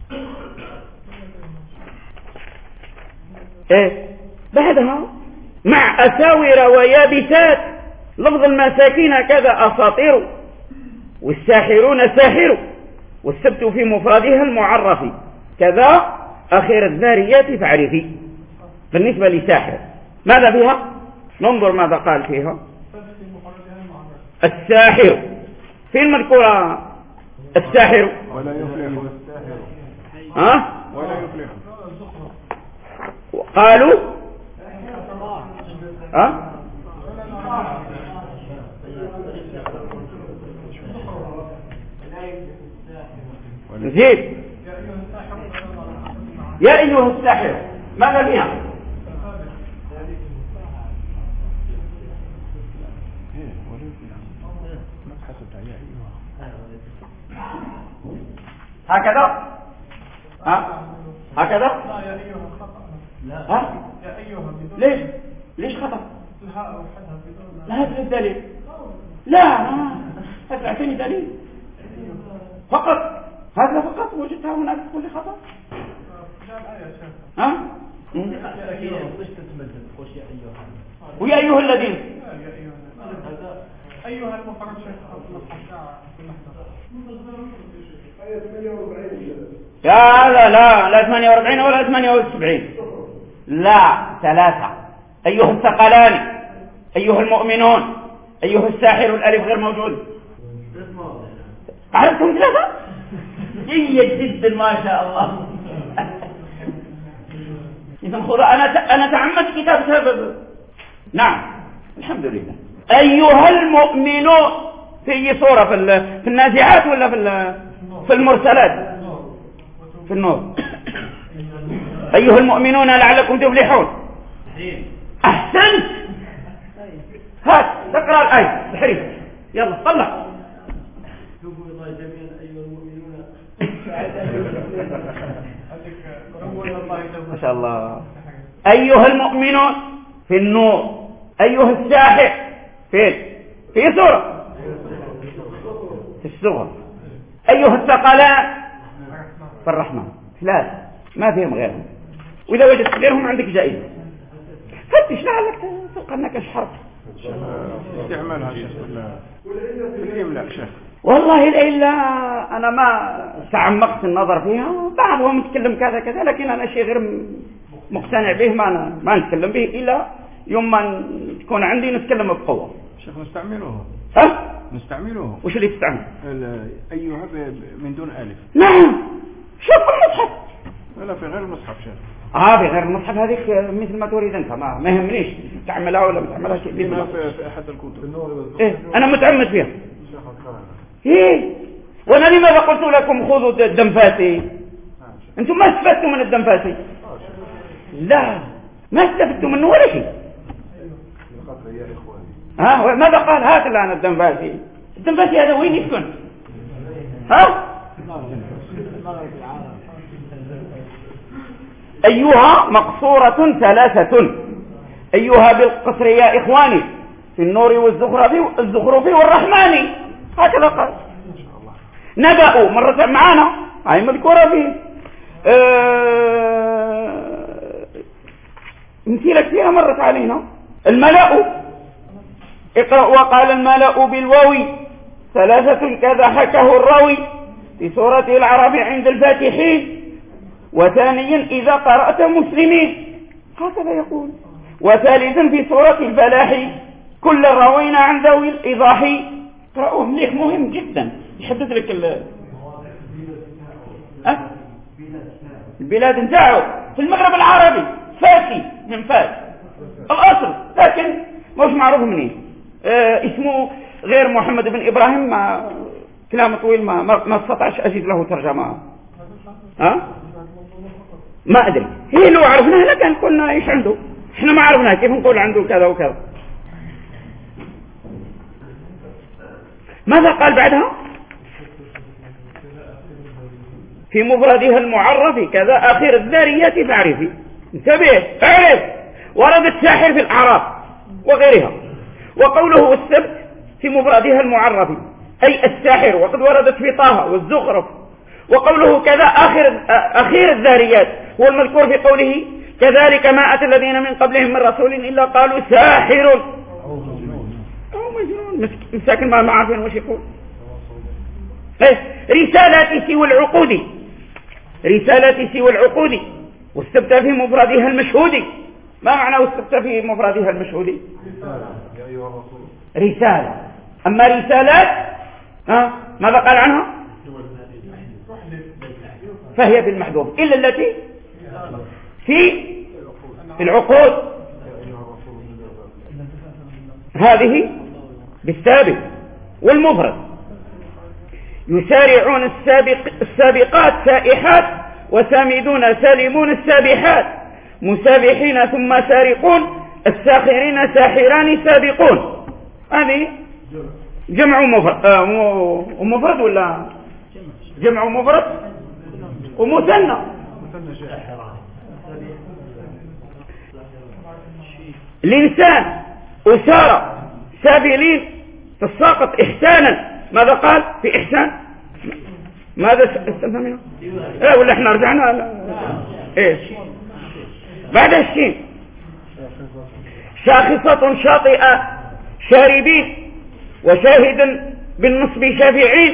Speaker 1: ايه بعدها مع أساور ويابسات. لفظ المساكين كذا أساطير، والساحرون ساحر، والسبت في مفردها المعرف كذا أخير الذاريات فاعرفي. بالنسبة لساحر ماذا فيها؟ ننظر ماذا قال فيها. الساحر في المذكورة الساحر
Speaker 3: ولا يفلح الساحر.
Speaker 1: ولا يفلح. قالوا زيد يا أيها الساحر ماذا فيها؟ هكذا هكذا لا ليش خطأ؟ لا هذا الدليل. لا هذا اعطيني دليل فقط. هذا فقط وجدتها هناك كل خطأ. ويا أيها الذين
Speaker 3: أيها المفرد شيخ
Speaker 1: يا لا 48 ولا 78 لا 3 أيها الثقلان أيها المؤمنون أيها الساحر الألف غير موجود عرفتم 3 جيد جدا ما شاء الله إذن خذ أنا تعمدت كتاب سبب نعم الحمد لله أيها المؤمنون في أي صورة في النازعات ولا في المرسلات في النور أيها المؤمنون لعلكم تفلحون أحسنت هات تقرأ الآية تحريف يلا طلع ما شاء الله أيها المؤمنون في النور أيها الساحر في سورة في الصغر أيها الثقلان في الرحمن 3 ما فيهم غيرهم وإذا وجدت غيرهم عندك جائزة فتش لعلك تلقى أنك حرف
Speaker 3: استعمالها شيخ الإملاء شيخ
Speaker 1: والله إلا أنا ما تعمقت النظر فيها بعضهم يتكلم كذا كذا لكن أنا شيء غير مقتنع به ما نتكلم به إلا يوم ما تكون عندي نتكلم بقوة
Speaker 3: شيخ نستعمله نستعمله
Speaker 1: وش اللي تستعمل
Speaker 3: أيها من دون ألف
Speaker 1: نعم شوف المصحف
Speaker 3: لا في غير المصحف شيخ
Speaker 1: في غير المصحف هذيك مثل ما تريد أنت ما يهمنيش تعملها ولا ما تعملها شيء
Speaker 3: في أحد الكتب
Speaker 1: أنا متعمد فيها وأنا لماذا قلت لكم خذوا الدنفاسي أنتم ما استفدتوا من الدنفاسي لا ما استفدتوا منه ولا شيء ماذا قال هات الآن الدنفاسي هذا وين يسكن أيها مقصورة 3 أيها بالقصر يا إخواني في النور والزخرف والرحمن هكذا قال نبأ مرة معنا هاي مذكورة فيه مثيلة كثيرة مرت علينا الملأ اقرأ وقال الملأ بالواوي 3 كذا حكاه الراوي في سورة العرب عند الفاتحين وثانيا إذا قرأت مسلمين هكذا يقول وثالثا في سورة الفلاح كل روينا عن ذوي الإيضاح قرأوه مليح مهم جدا يحدد لك البلاد انتهوا في المغرب العربي فاسي من فاس الأصل لكن مش معروف منين اسمه غير محمد بن إبراهيم كلام طويل ما استطعش أجد له ترجمة ما أدري هي لو عرفناها لكن قلنا إيش عنده إحنا ما عرفناها كيف نقول عنده كذا وكذا ماذا قال بعدها في مفردها المعرف كذا آخر الذاريات فاعرفي انتبه اعرف ورد الساحر في الأعراف وغيرها وقوله السبت في مفردها المعرف أي الساحر وقد وردت في طه والزخرف وقوله كذا أخير الذاريات هو المذكور في قوله كذلك ما أتى الذين من قبلهم من رسول إلا قالوا ساحر أو مجنون مساكن ما عارفين وش يقول رسالات سوى العقود والسبت في مفردها المشهود ما معنى والسبت في مفردها المشهود رسالة أما رسالات ماذا قال عنها فهي بالمحذوف إلا التي في العقود هذه بالسابق والمفرد يسارعون السابقات سائحات وسامدون سالمون السابحات مسابحين ثم سارقون الساخرين ساحران سابقون هذه جمع مفرد ولا جمع مفرد ومثنى الإنسان أسارة سابلين تساقط إحسانا ماذا قال في إحسان ماذا استفهم منه ولا احنا رجعنا ايش بعد الشين شاخصة شاطئة شاربين، وشاهد بالنصب شافعين،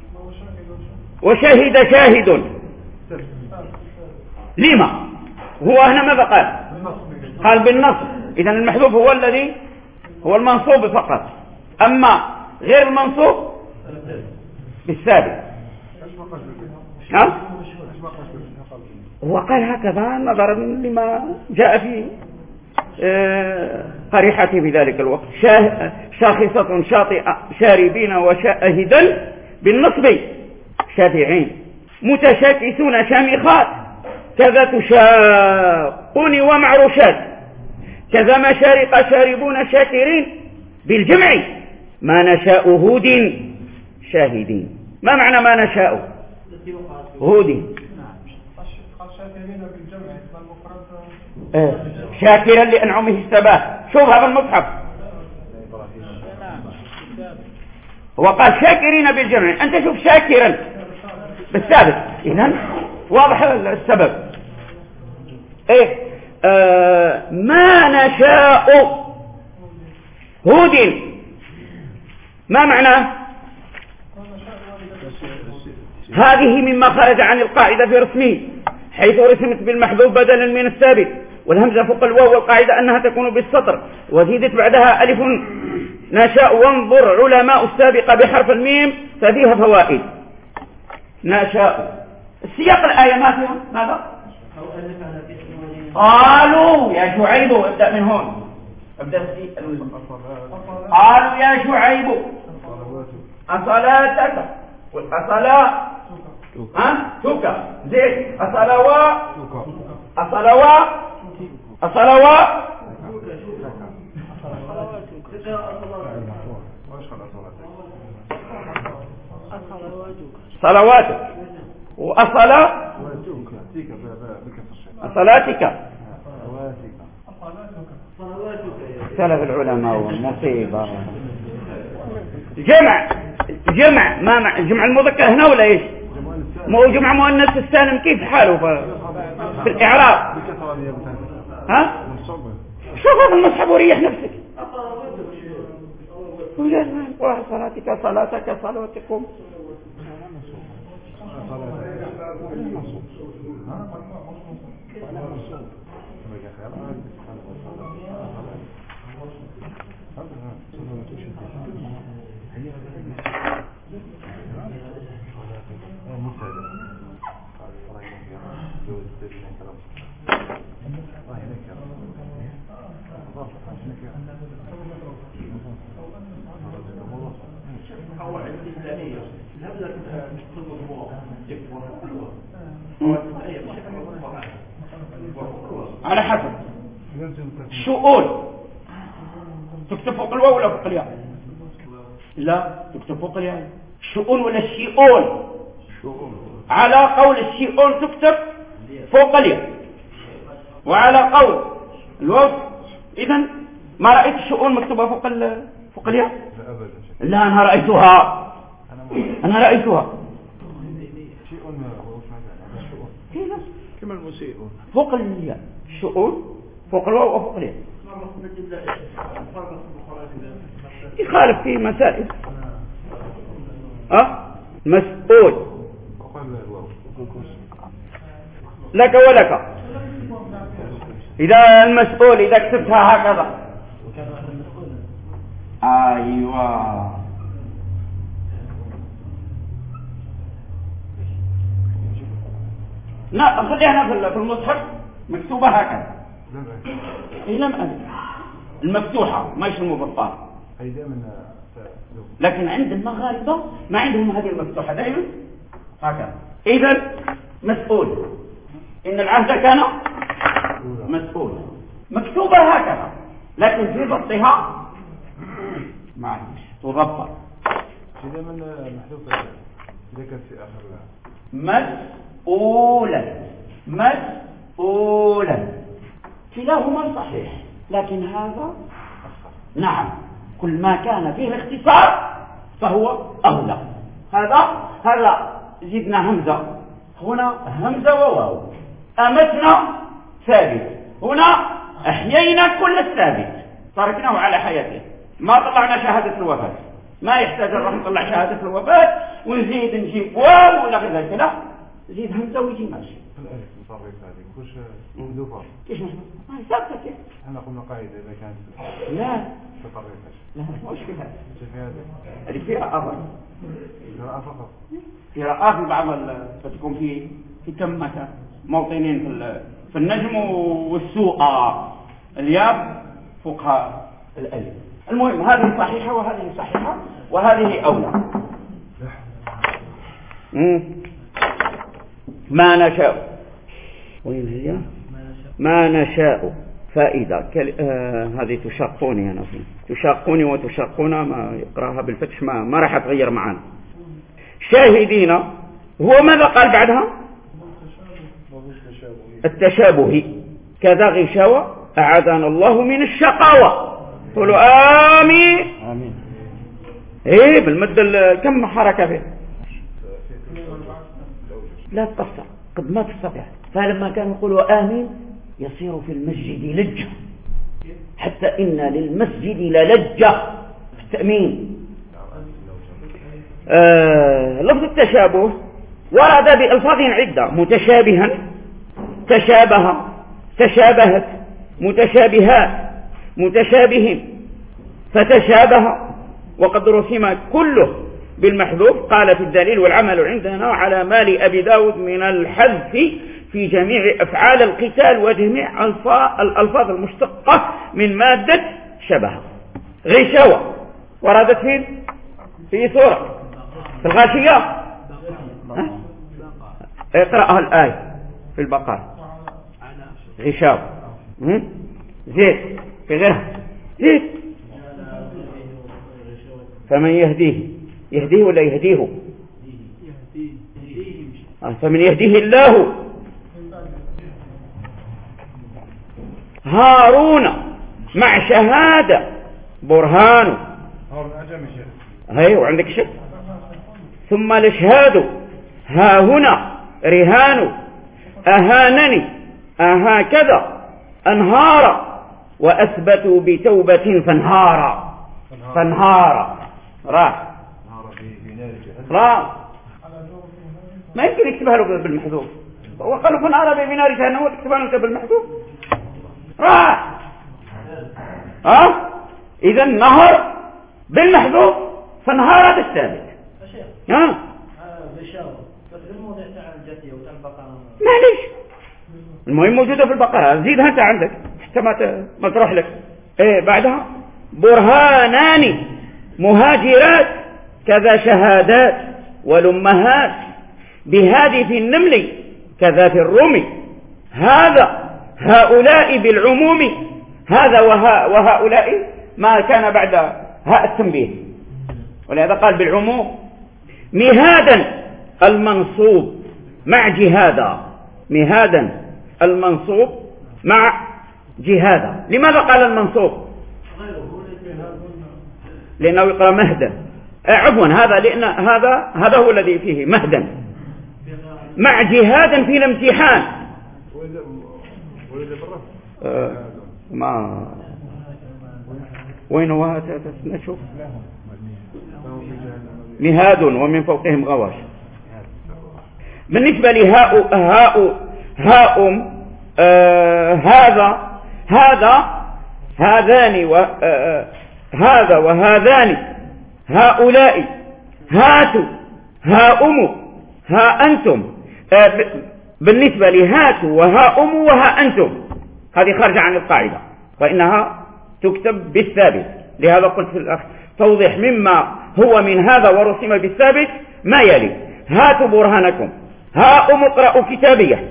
Speaker 1: وشهد شاهد. لما هو هنا ماذا قال بالنصب؟ إذن المحذوف هو الذي هو المنصوب فقط، أما غير المنصوب بالسابق. نعم هو قال هكذا نظرا لما جاء في قريحته في ذلك الوقت. شاخصة شاطئة شاربين، وشاهدا بالنصب شافعين، متشاكسون شامخات، كذا تشاقون ومعروشات، كذا مشارق شاربون شاكرين، بالجمع ما نشاء هود شاهدين. ما معنى ما نشاء هود؟ شاكرا لأنعمه استباه. شوف هذا المصحف هو قال شاكرين بالجمع، أنت شوف شاكرا بالثابت. إذن واضح السبب. ما نشاء هود، ما معنى هذه؟ مما خرج عن القاعدة في رسمه، حيث رسمت بالمحذوف بدلا من الثابت، والهمزة فوق الواو، والقاعدة أنها تكون بالسطر، وزيدت بعدها ألف نشاء. وانظر علماء السابقة بحرف الميم ففيها فوائد. نشاء السياق الآية ما فيها ماذا؟ قالوا يا شعيب، ابدأ من هون، قالوا يا شعيب أصلاتك، والأصلاة تك زين، الصلوات صلواتك، وأصلا صلاتك. اختلف العلماء والمصيبة. جمع ما مع جمع المذكر هنا ولا ايش؟ مو جمع مؤنث السالم كيف حاله في الإعراب؟ شوف هذا المصحف وريح نفسك. صلاتك صلاتك صلواتكم. على حسب شؤون تكتب فوق الواو ولا فوق الياء؟ لا تكتب فوق الياء. شؤون ولا الشيئون؟ على قول الشيئون تكتب فوق الياء، وعلى قول الواو. إذن ما رأيت الشؤون مكتوبة فوق الياء؟ لا أنا رأيتها
Speaker 3: كما المسيئون
Speaker 1: فوق الياء. الشؤون فوق الواو وفوق الياء. يخالف في مسائل. مسؤول لك ولك. إذا المسؤول إذا كتبتها هكذا أيوة لا خليها في المصحف مكتوبة هكذا. لم أدري المفتوحة ما يش المبطنة، لكن عند المغاربة ما عندهم هذه المفتوحة دائما هكذا. إذن مسؤول، إن العهد كان مسؤول، مكتوبة هكذا، لكن في ضبطها معلش تضبط.
Speaker 3: إذا من محذوف إذا كان في آخر
Speaker 1: مسؤولا كلاهما صحيح، لكن هذا نعم كل ما كان فيه الاختصار فهو أولى. هذا زدنا همزة، هنا همزة وواو، أمتنا ثابت، هنا أحيينا كل الثابت، تركناه على حياته، ما طلعنا شهادة الوفاة، ما يحتاج نروح نطلع شهادة الوفاة ونزيد نجيب واو ولا غير ذلك، لا زيد همزة ويجي ماشي.
Speaker 3: الألف مصرف هذه كلش مهدوفة.
Speaker 1: كيش مهدوفة؟ ما ثابتة كيف؟
Speaker 3: احنا قلنا قاعدة إذا كانت
Speaker 1: لا
Speaker 3: تطريقش.
Speaker 1: لا مش في هذا.
Speaker 3: هذه
Speaker 1: هذه فيها أثر.
Speaker 3: قراءة فقط.
Speaker 1: قراءات بعض تكون في تمة موطنين في النجم والسوء الياء فوقها الألف. المهم هذه صحيحة وهذه صحيحة وهذه أولى. ما نشاء. وين هي؟ ما نشاء فائدة هذه تشاقوني أنا فيه. تشاقوني وتشاقون، ما يقرأها بالفتح ما راح تغير معنا. شاهدين هو ماذا قال بعدها؟ التشابه كذا غشاوة أعاذنا الله من الشقاوة. قولوا آمين. آمين. إيه بالمد كم حركة فيه؟ لا تقصر قد ما تستطيع. فلما كانوا يقولوا آمين يصير في المسجد لجة، حتى إن للمسجد للجة في التأمين. لفظ التشابه ورد بألفاظ عدة: متشابها، تشابه، تشابهت، متشابهات، متشابه، فتشابه. وقد رسم كله بالمحذوف. قال في الدليل: والعمل عندنا على مال أبي داود من الحذف في جميع أفعال القتال وجميع الألفاظ المشتقة من مادة شبه. غشاوة وردت في سورة في الغاشية. اقرأها الآية في البقرة. غشاوة. زيت في غيرها زيت. فمن يهديه ولا يهديه؟ فمن يهديه الله. هارون مع شهادة برهان. هاي وعندك شك. ثم الاشهاد ها هنا رهان. أهانني أهكذا أنهار وأثبتوا بتوبة فانهار راح ما يمكن يكتبها له بالمحذوف. وقالوا فانهار بنار جهنم وتكتبها له بالمحذوف راح. إذا نهر بالمحذوف فانهار بالثابت. معليش المهم موجودة في البقرة. زيدها انت عندك حتى ما تروح لك. بعدها برهانان مهاجرات كذا شهادات والأمهات بهذه في النمل كذا في الروم. هذا هؤلاء بالعموم. هذا وهؤلاء ما كان بعد هاء التنبيه، ولهذا قال بالعموم. مهادا المنصوب مع جهادا. مهادا المنصوب مع جهادا. لماذا قال المنصوب؟ لأنه يقرأ مهدا. عفوا هذا لأن هذا هو الذي فيه مهدا مع جهادا في الامتحان. ما وين هو؟ نشوف مهاد ومن فوقهم غواش. بالنسبة لهاء هذا هذان هذا وهذان هؤلاء هاتوا هاؤم ها أنتم. بالنسبة لهاتوا وهاؤم وها أنتم هذه خارجة عن القاعدة وإنها تكتب بالثابت. لهذا قلت في الأخ توضيح مما هو من هذا ورسم بالثابت ما يلي: هاتوا برهانكم، هاؤم اقرأوا كتابية،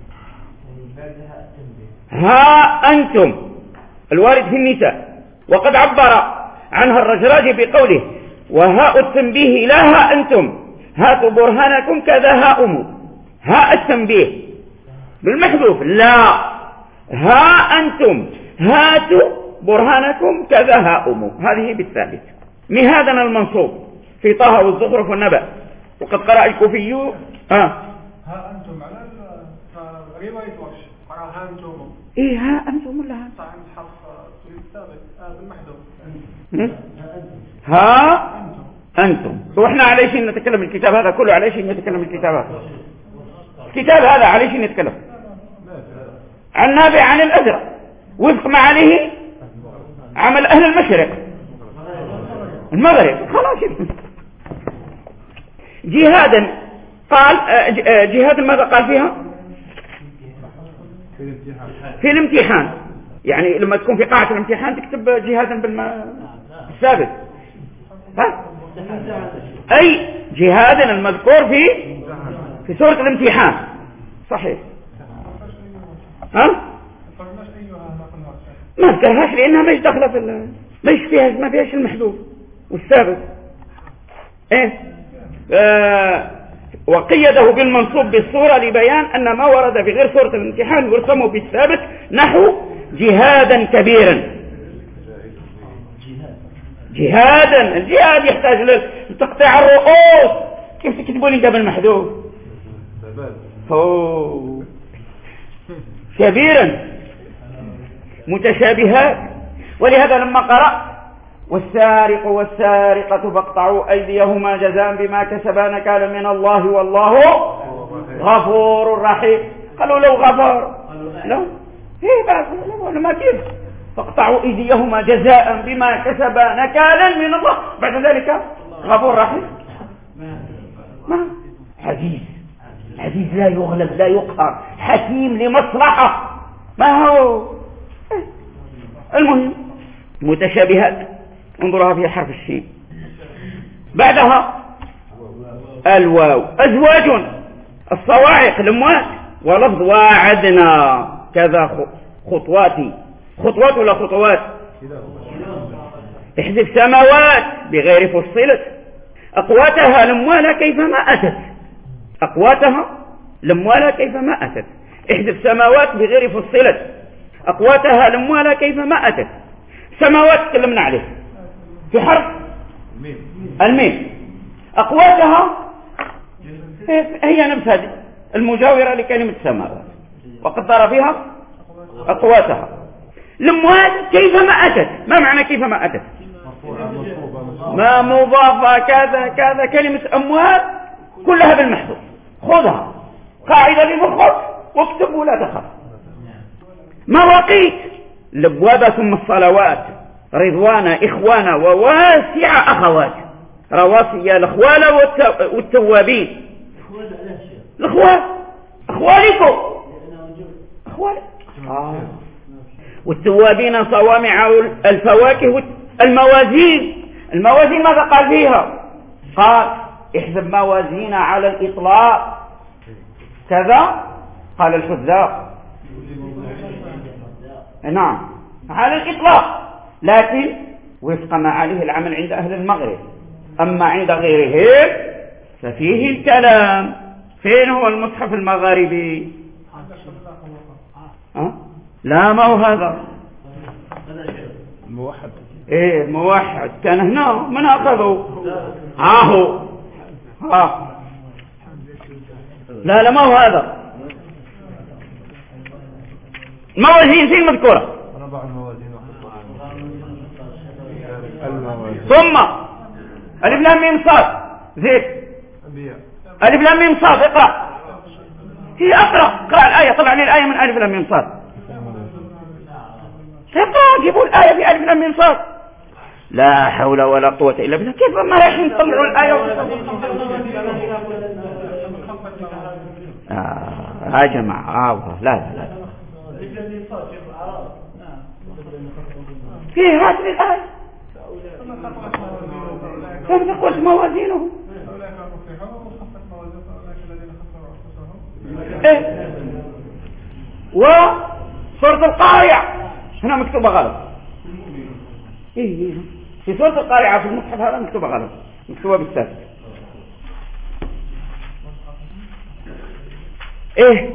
Speaker 1: ها أنتم الوارد في النساء. وقد عبر عنها الرجراج بقوله: وهاء التنبيه لا ها أنتم، هاتوا برهانكم كذا هاؤم. هاء التنبيه بالمحذوف لا، ها أنتم هاتوا برهانكم كذا هاؤم، هذه بالثابت. مهادنا المنصوب في طه والزخرف والنبأ. وقد قرأ الكوفي
Speaker 3: ها أنتم على رواية ورش قرأ ها أنتم.
Speaker 1: إيه ها أنتم ولا ها؟
Speaker 3: صحيح حرف ثابت.
Speaker 1: ها أنتم. وإحنا على شيء نتكلم الكتاب هذا كله، على شيء نتكلم الكتاب هذا، الكتاب هذا على شيء نتكلم عن نافع عن الأزرق وفق ما عليه عمل أهل المشرق المغرب. خلاص جهادا قال جهاد ماذا قال فيها؟ في الامتحان، يعني لما تكون في قاعة الامتحان تكتب جهادا بالثابت، ها؟ أي جهادا المذكور في سورة الامتحان. صحيح. ها؟ ما ذكرهاش لأنها مش داخلة في مش فيها، ما فيهاش المحذوف والثابت. ايه وقيده بالمنصوب بالصورة لبيان أن ما ورد في غير سورة الامتحان يرسم بالثابت، نحو جهادا كبيرا. جهادا، الجهاد يحتاج لتقطيع الرؤوس، كيف تكتبوا لي ده بالمحذوف؟ كبيرا متشابهات. ولهذا لما قرأ والسارق والسارقة فاقطعوا أيديهما جزاء بما كسبا نكالا من الله والله غفور رحيم. قالوا لو غفر لو ما كيف فاقطعوا أيديهما جزاء بما كسبا نكالا من الله، بعد ذلك غفور رحيم. ما عزيز لا يغلب لا يقهر، حكيم لمصلحة. ما هو المهم متشابهات، انظرها في حرف الشين. بعدها الواو أزواج الصواعق الأموات، ولفظ واعدنا كذا خطواتي، خطوات ولا خطوات؟ احذف سماوات بغير فصلت، أقواتها الأموال كيفما أتت، أقواتها الأموال كيفما أتت. احذف سماوات بغير فصلت، أقواتها الأموال كيفما أتت. سماوات تكلمنا عليه في حرف الميم، أقواتها هي نفسها المجاورة لكلمة سماوات وقدر فيها أقواتها. الأموال كيفما أتت، ما معنى كيفما أتت؟ ما مضافة كذا كذا. كلمة أموال كلها بالمحذوف، خذها قاعدة لمخك واكتب ولا تخف. مواقيت الابواب ثم الصلوات، رضوان إخوانا وواسع أخوات، رواسي الأخوال والتوابين. الأخوال أخوالكم أخوال والتوابين صوامع الفواكه. الموازين، الموازين ماذا قال فيها؟ قال احسب موازين على الإطلاق كذا، قال الحذاق نعم على الإطلاق، لكن وفق ما عليه العمل عند أهل المغرب. أما عند غيرهم ففيه الكلام. فين هو المصحف المغاربي؟ لا ما هو هذا
Speaker 3: موحد.
Speaker 1: ايه موحد كان هنا من أخذه هو لا ما هو هذا. الموازين فين مذكورة؟ ثم ألف لام ميم صاد زيد ألف لام ميم صاد. اقرأ هي اقرأ الآية، طلع لي الآية من ألف لام ميم صاد. اقرأ جيبوا الآية في ألف لام ميم صاد. لا حول ولا قوة إلا بالله. كيف ما رايحين يطلعوا الآية يا جماعة؟ لا في هذه الآية كم تقول موازينهم ايه. وسورة القارعة هنا مكتوبة غلط. ايه في سورة القارعة في المصحف هذا مكتوبة غلط، مكتوبة بالسادس. ايه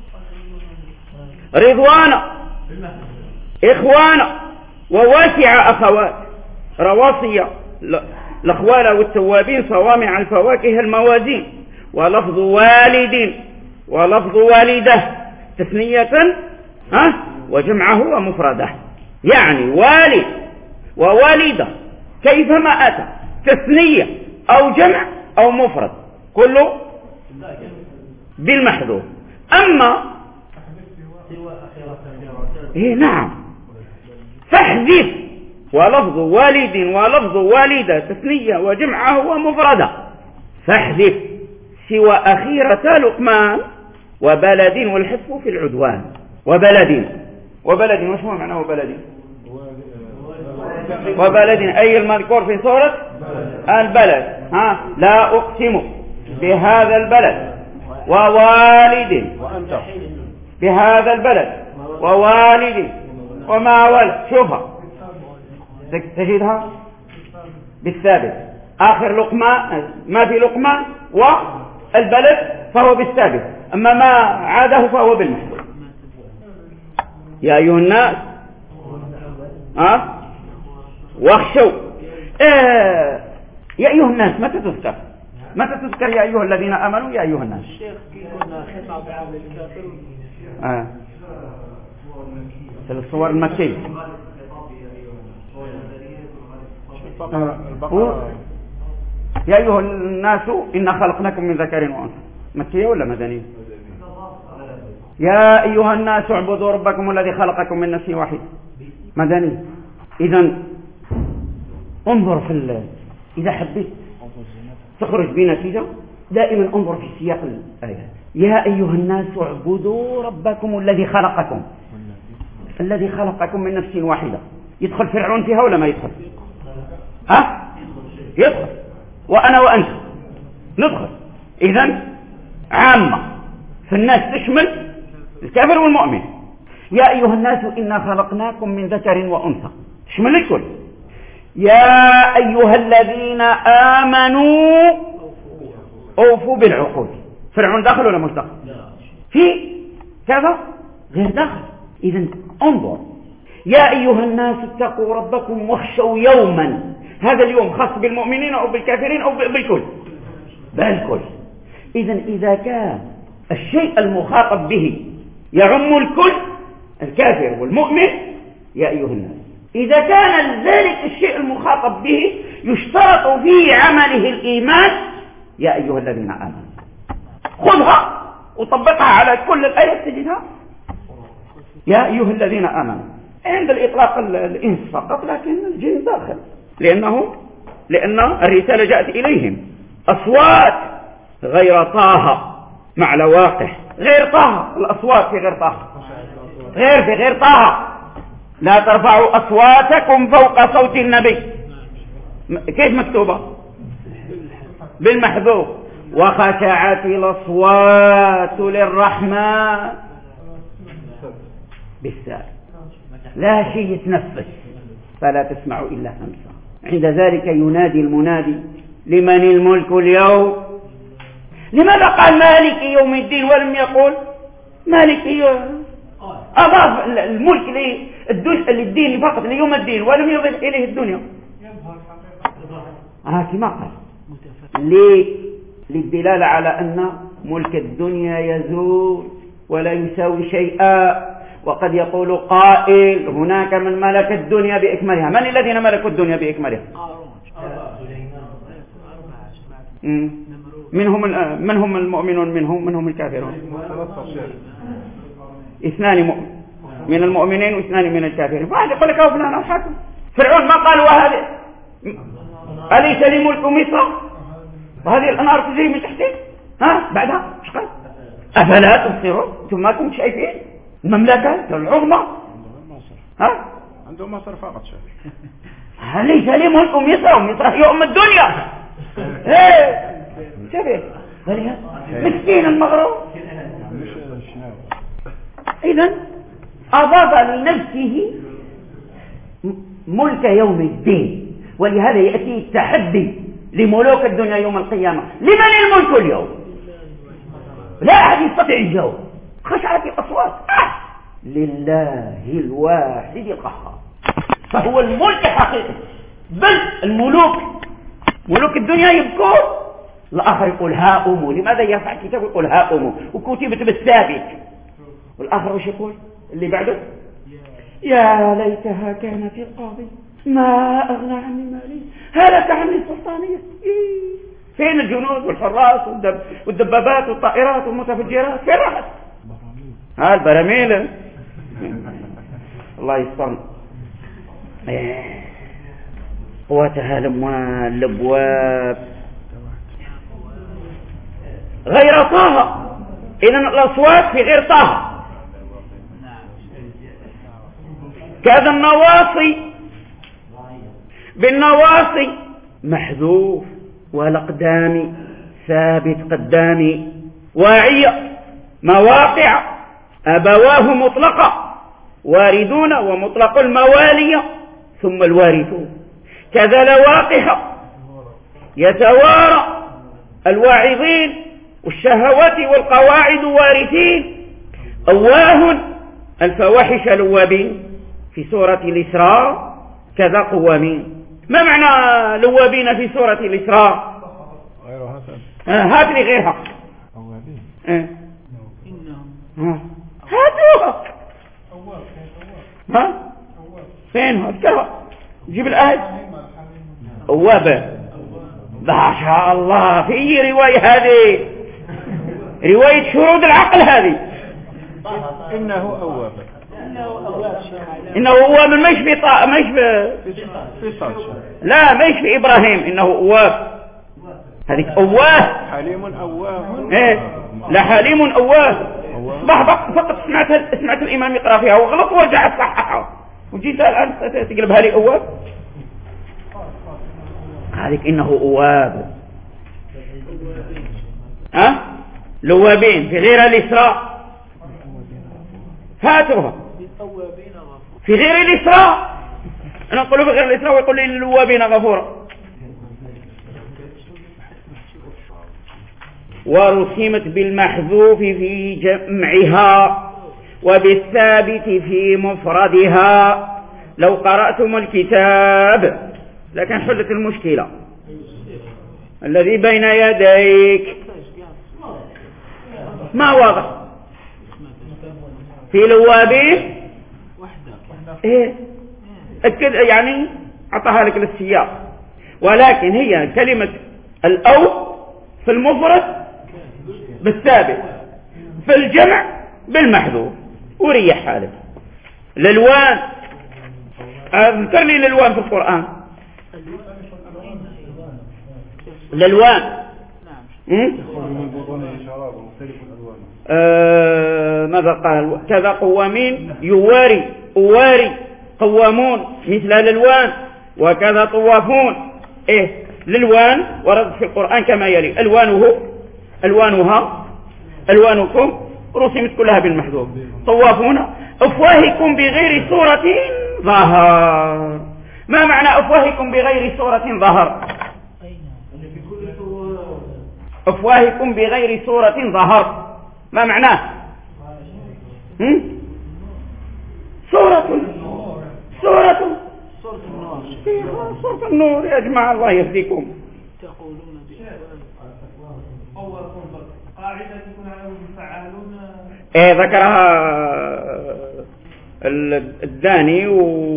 Speaker 1: رضوان إخوانا وواسع أخوات، رواسي الأخوال والتوابين، صوامع الفواكه الموازين. ولفظ والد ولفظ والدة تثنية وجمعه ومفردة، يعني والد ووالدة كيفما أتى تثنية أو جمع أو مفرد كله بالمحذوف. أما نعم فاحذف ولفظ والد ولفظ والدة تثنية وجمعه ومفردة، فاحذف سوى أخيرة لقمان وبلد والحذف في العدوان. وبلد وش هو معناه وبلد؟ وبلد أي المذكور في سورة البلد. لا أقسم بهذا البلد ووالد بهذا البلد ووالد وما ولد. شوفها تجدها بالثابت، آخر لقمة ما في لقمة والبلد فهو بالثابت، أما ما عاده فهو بالمحذوف. يا أيها الناس واخشوا. يا أيها الناس متى تذكر؟ متى تذكر يا أيها الذين آمنوا يا أيها الناس؟ في الصور المكية. يا أيها الناس إنا خلقناكم من ذكر وأنثى، مكية ولا مدنية؟ يا أيها الناس اعبدوا ربكم الذي خلقكم من نفس واحدة، مدنية. إذن انظر إذا حبيت تخرج بنتيجة دائما انظر في سياق الآية. يا أيها الناس اعبدوا ربكم الذي خلقكم، الذي خلقكم من نفس واحدة. يدخل فرعون فيها ولا ما يدخل؟ يدخل، وأنا وأنت ندخل. إذن عامة في الناس تشمل الكافر والمؤمن. يا أيها الناس إنا خلقناكم من ذكر وأنثى تشمل الكل. يا أيها الذين آمنوا أوفوا بالعقود. فرعون داخل ولا مش داخل؟ في كذا غير داخل. إذن انظر. يا أيها الناس اتقوا ربكم واخشوا يوما. هذا اليوم خاص بالمؤمنين أو بالكافرين أو بالكل؟ بالكل. إذن إذا كان الشيء المخاطب به يعم الكل، الكافر والمؤمن، يا أيها الناس. إذا كان ذلك الشيء المخاطب به يشترط في عمله الإيمان، يا أيها الذين آمنوا. خذها وطبقها على كل الآيات تجدها يا أيها الذين آمنوا. عند الإطلاق الإنس فقط، لكن الجن داخل، لأن الرسالة جاءت إليهم أصوات غير طه مع لواقح غير طه. الأصوات في غير طه، في غير طه. لا ترفعوا أصواتكم فوق صوت النبي. كيف مكتوبة؟ بالمحذوف. وخشعت الأصوات للرحمن بالساء، لا شيء يتنفس فلا تسمع إلا همسا. عند ذلك ينادي المنادي لمن الملك اليوم. لماذا قال مالك يوم الدين ولم يقول مالك يوم؟ أضاف الملك للدين فقط، ليوم الدين، ولم يضف إليه الدنيا. كما قال للدلالة على أن ملك الدنيا يزول ولا يساوي شيئا. وقد يقول قائل هناك من ملك الدنيا بإكملها. من الذين ملكوا الدنيا بإكملها؟ من هم المؤمنون منهم الكافرون؟ 2 من المؤمنين و2 من الكافرين. واحد يقول لك فلان الحاكم. فرعون ما قال وهذا أليس لي ملك مصر وهذه الأنهار تجري من تحتي؟ بعدها ايش قال؟ أفلا تبصرون؟ انتم ما كنتم شايفين المملكة العظمى؟
Speaker 3: عندهم مصر فقط شايف.
Speaker 1: أليس لي ملك مصر ومصر هي أم الدنيا. شبه مسكين المغرور. إذن أضاف لنفسه ملك يوم الدين، ولهذا يأتي التحدي لملوك الدنيا يوم القيامة. لمن الملك اليوم؟ لا أحد يستطيع الجواب. خشعت الأصوات لله الواحد القهار، فهو الملك حقيقي. بل ملوك الدنيا يبكون، الآخر يقول ها أمو. لماذا يرفع كتاب يقول ها أمو وكتبت بالثابت؟ والآخر وش يقول اللي بعده؟ يا ليتها كانت القاضي ما أغنى عني مالي هلك عني السلطانية. فين الجنود والحراس والدبابات والطائرات والمتفجرات؟ فين راحت؟ ها البراميل. الله يسترنا. قوتها الأموال الأبواب غير طه. إذن الأصوات في غير طه. كذا النواصي بالنواصي محذوف، والأقدام ثابت قدامي، واعية مواقع أبواه مطلقة، واردون ومطلق الموالي ثم الوارثون. كذا لواقح يتوارى الواعظين والشهوات والقواعد وارثين. أواه الفواحش لوابين في سورة الإسراء كذا قوامين. ما معنى لوابين في سورة الإسراء؟ هات لي غيرها. هاتوها. ها فين اذكرها؟ جيب الآية. أوابة. ما شاء الله. في رواية هذه رواية شرود العقل هذه.
Speaker 3: إنه أواب.
Speaker 1: إنه أواب مش في لا مش في إبراهيم. إنه أواب. هذيك أواه.
Speaker 3: حليم أواه.
Speaker 1: إيه لا حليم أواه. فقط سمعت الإمام يقرأ فيها وغلط ورجع صححها وجيت الآن تقلبها لي أواب. هذيك إنه أواب. لوابين في غير الإسراء. هاتوها في غير الإسراء. أنا أقول في غير الإسراء ويقول لي للوابين غفورا. ورسمت بالمحذوف في جمعها وبالثابت في مفردها. لو قرأتم الكتاب لكن حلت المشكلة الذي بين يديك ما واضح في لوابين. إيه أكد يعني أعطاها لك للسياق، ولكن هي كلمة الأو في المفرد بالثابت في الجمع بالمحذوف وريح حالك. الألوان اذكر لي الألوان في القرآن. الألوان ماذا قال؟ كذا قوامين يواري أواري قوامون مثل الألوان وكذا طوافون. إيه الألوان ورد في القرآن كما يلي: ألوانها ألوانكم رسمت كلها بالمحذوف. طوافون أفواهكم بغير صورة ظهر. ما معنى أفواهكم بغير صورة ظهر؟ أفواهكم بغير صورة ظهر ما معناه؟ صورة النور يا جماعة الله يهديكم. ذكرها الداني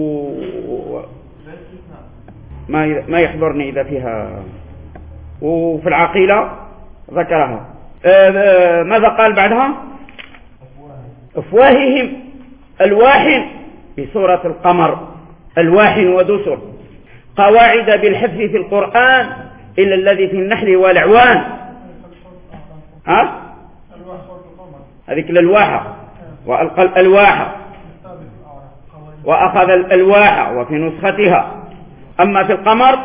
Speaker 1: ما يحضرني إذا فيها، وفي العقيلة ذكرها. ماذا قال بعدها؟ أفواههم ألواح في سورة القمر ألواح ودسر. قواعد بالحذف في القرآن إلا الذي في النحل والأعوان. هذيك الألواح وألقى الألواح وأخذ الألواح وفي نسختها. أما في القمر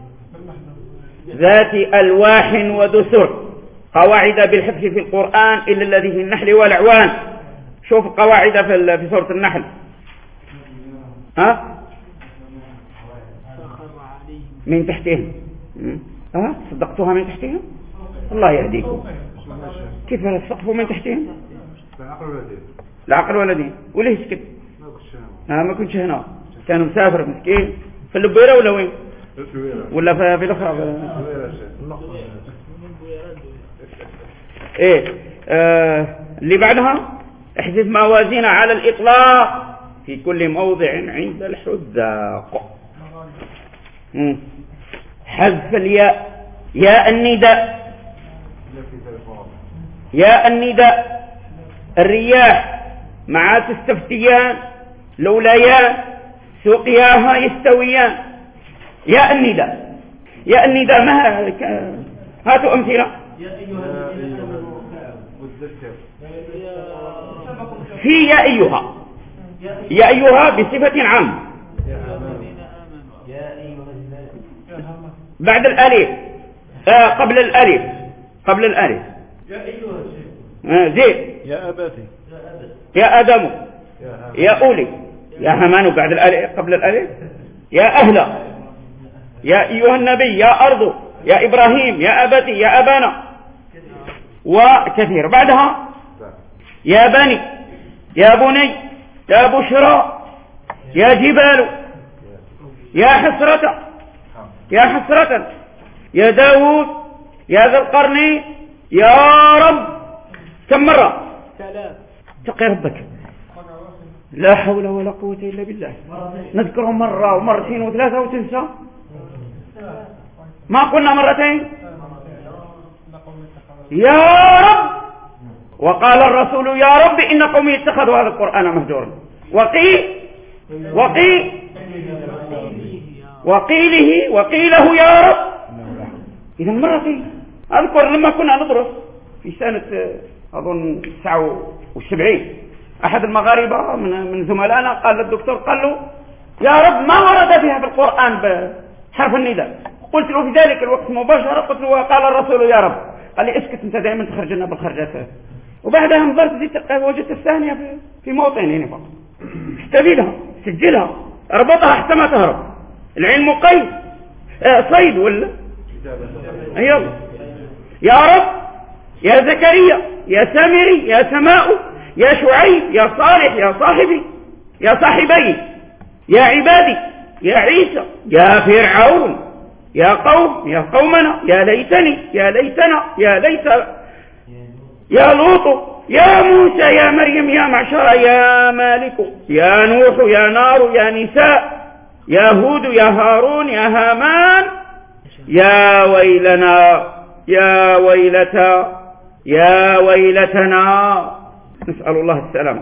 Speaker 1: ذات ألواح ودسر. قواعد بالحذف في القرآن إلا الذي في النحل والأعوان. شوف قواعد في سورة النحل. من تحتهم. صدقتوها من تحتهم. الله يهديكم. كيف السقف من تحتهم؟ لا عقل ولا دين. وليش سكت؟ ما كنتش هنا، كان مسافر مسكين في اللبيرة ولا وين؟ ولا في الأخرى؟ ايه اللي بعدها احذف موازين على الإطلاق في كل موضع عند الحذاق. حذف الياء. ياء النداء، ياء النداء. الرياح مع تستفتيان لولايان سقياها يستويان. ياء النداء، ياء النداء ما هاتوا أمثلة. في يا أيها، يا أيها بصفة عامة بعد الألف، قبل الألف، قبل الألف. زيد
Speaker 3: يا أباتي،
Speaker 1: يا آدم، يا أولي، يا همان بعد الألف قبل الألف. يا أهلا، يا أيها النبي، يا أرض، يا إبراهيم، يا أبتي، يا أبانا، وكثير. بعدها يا بني، يا بني، يا بشرى، يا جبال، يا حسرة، يا حسرة، يا داود، يا ذا القرنين، يا رب. كم مرة؟ تقي ربك. لا حول ولا قوة إلا بالله. نذكرهم مرة ومرتين وثلاثة وتنسى. ما قلنا مرتين؟ يا رب. وقال الرسول يا رب إن قومي اتخذوا هذا القرآن مهجورا. وقيله يا رب. إذا مرتين. أذكر لما كنا ندرس في سنة أظن 79 أحد المغاربة من زملائنا قال للدكتور، قال له يا رب ما ورد فيها في القرآن بحرف النداء. قلت له في ذلك الوقت مباشرة، قلت له قال الرسول يا رب. قال لي اسكت أنت دائما تخرج لنا بالخرجات. وبعدها نظرت وجدت الثانية في موطنين فقط. استفيدها، سجلها، اربطها حتى ما تهرب. العلم قيد صيد ولا يلا. يا رب، يا زكريا، يا سامري، يا سماء، يا شعيب، يا صالح، يا صاحبي، يا صاحبي، يا عبادي، يا عيسى، يا فرعون، يا قوم، يا قومنا، يا ليتني، يا ليتنا، يا ليت، يا لوط، يا موسى، يا مريم، يا معشر، يا مالك، يا نوح، يا نار، يا نساء، يا هود، يا هارون، يا هامان، يا ويلنا، يا ويلتا، يا ويلتنا. نسأل الله السلامة.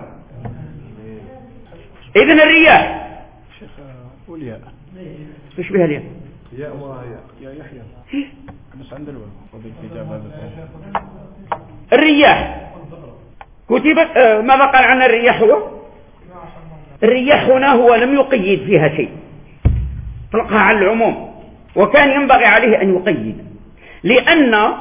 Speaker 1: إذن الرياح
Speaker 3: شيخ والياء
Speaker 1: ايش بها الياء؟
Speaker 3: ياء يا يحيى بس عند الواو وبالكتاب هذا.
Speaker 1: الرياح كتبت. ماذا قال عن الرياح؟ هو الرياح هنا هو لم يقيد فيها شيء، طلقها على العموم، وكان ينبغي عليه أن يقيد، لأن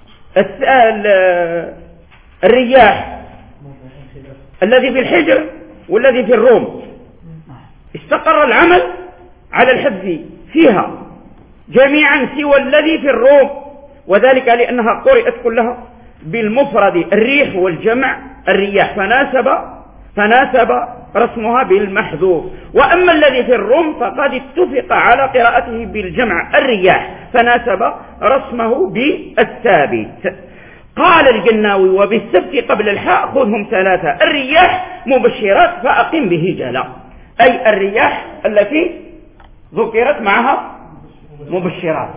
Speaker 1: الرياح الذي في الحجر والذي في الروم استقر العمل على الحذف فيها جميعا سوى الذي في الروم، وذلك لأنها قرأت كلها بالمفرد الريح والجمع الرياح، فناسب رسمها بالمحذوف. وأما الذي في الروم فقد اتفق على قراءته بالجمع الرياح، فناسب رسمه بالثابت. قال الجناوي وبالسبت قبل الحاء خذهم ثلاثة. الرياح مبشرات فأقم به جلا، أي الرياح التي ذكرت معها مبشرات.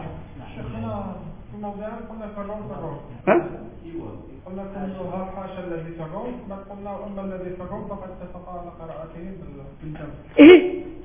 Speaker 4: قلنا كلها حاشا الذي تقول، بل قلنا أما الذي تقول فقد اتفق على قراءته بالجمع.
Speaker 1: إيه؟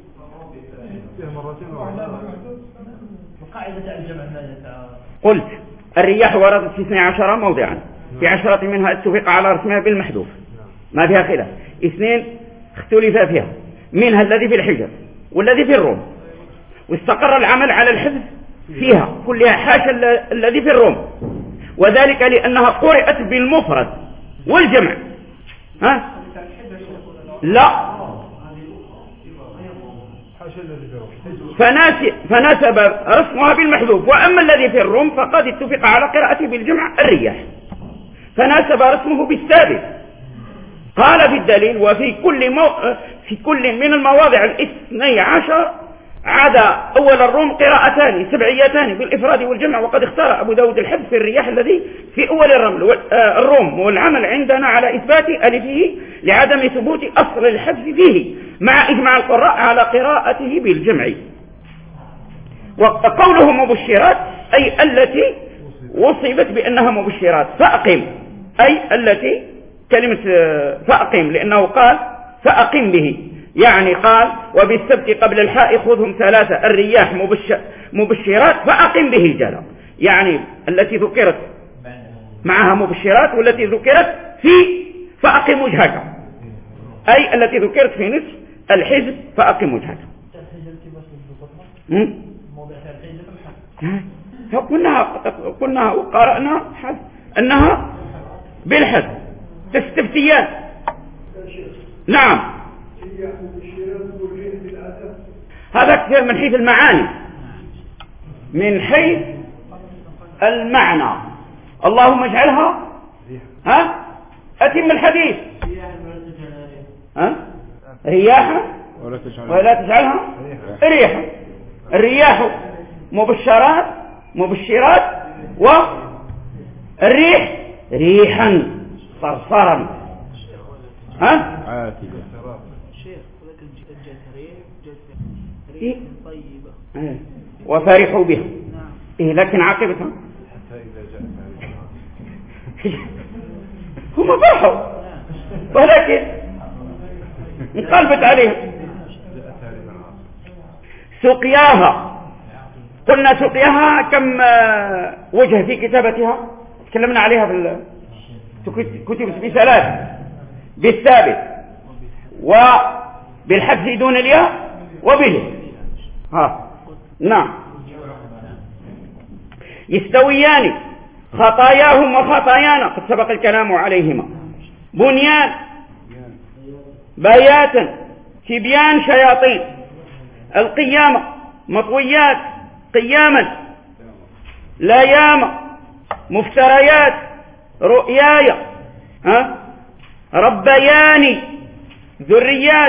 Speaker 2: وقاعدة الجمع ماذا؟
Speaker 1: قلت الرياح وردت في 12 موضعا، في 10 منها اتفق على رسمها بالمحذوف ما فيها خلاف، 2 اختلف فيها، منها الذي في الحجر والذي في الروم، واستقر العمل على الحذف فيها كلها حاشا الذي في الروم، وذلك لأنها قرأت بالمفرد والجمع. ها؟ لا، فناسب رسمها بالمحذوف. وأما الذي في الروم فقد اتفق على قراءته بالجمع الرياح، فناسب رسمه بالثابت. قال في الدليل وفي في كل من المواضع 12 عدا أول الروم قراءتان سبعيتان بالإفراد والجمع، وقد اختار أبو داود الحذف في الرياح الذي في أول الروم، والعمل عندنا على إثبات ألفه لعدم ثبوت أصل الحذف فيه، مع إجماع القراء على قراءته بالجمع. وقوله مبشرات أي التي وصفت بأنها مبشرات. فأقم أي التي كلمة فأقم، لأنه قال فأقم به، يعني قال وبالسبت قبل الحاء خذهم 3 الرياح مبشرات فأقم به جلا، يعني التي ذكرت معها مبشرات والتي ذكرت في فأقم وجهك، أي التي ذكرت في نصف الحزب فأقم وجهك. قلنا وقرأنا أنها بالحد تستفتيان. نعم، هذا من حيث المعاني، من حيث المعنى. اللهم اجعلها أتم الحديث رياحا ولا تجعلها ريحا. الرياح مبشرات والريح ريحا صرصرا وفرحوا بها. لكن عاقبتها هم فرحوا ولكن انقلبت عليهم. سقياها، قلنا سقياها كم وجه في كتابتها، تكلمنا عليها في كتب في 3: بالثابت وبالحذف دون الياء وبه. نعم، يستويان خطاياهم وخطايانا، قد سبق الكلام عليهما. بنيان بياتا تبيان شياطين. القيامة مطويات قياما. لايام مفتريات رؤياي. ربياني ذريات.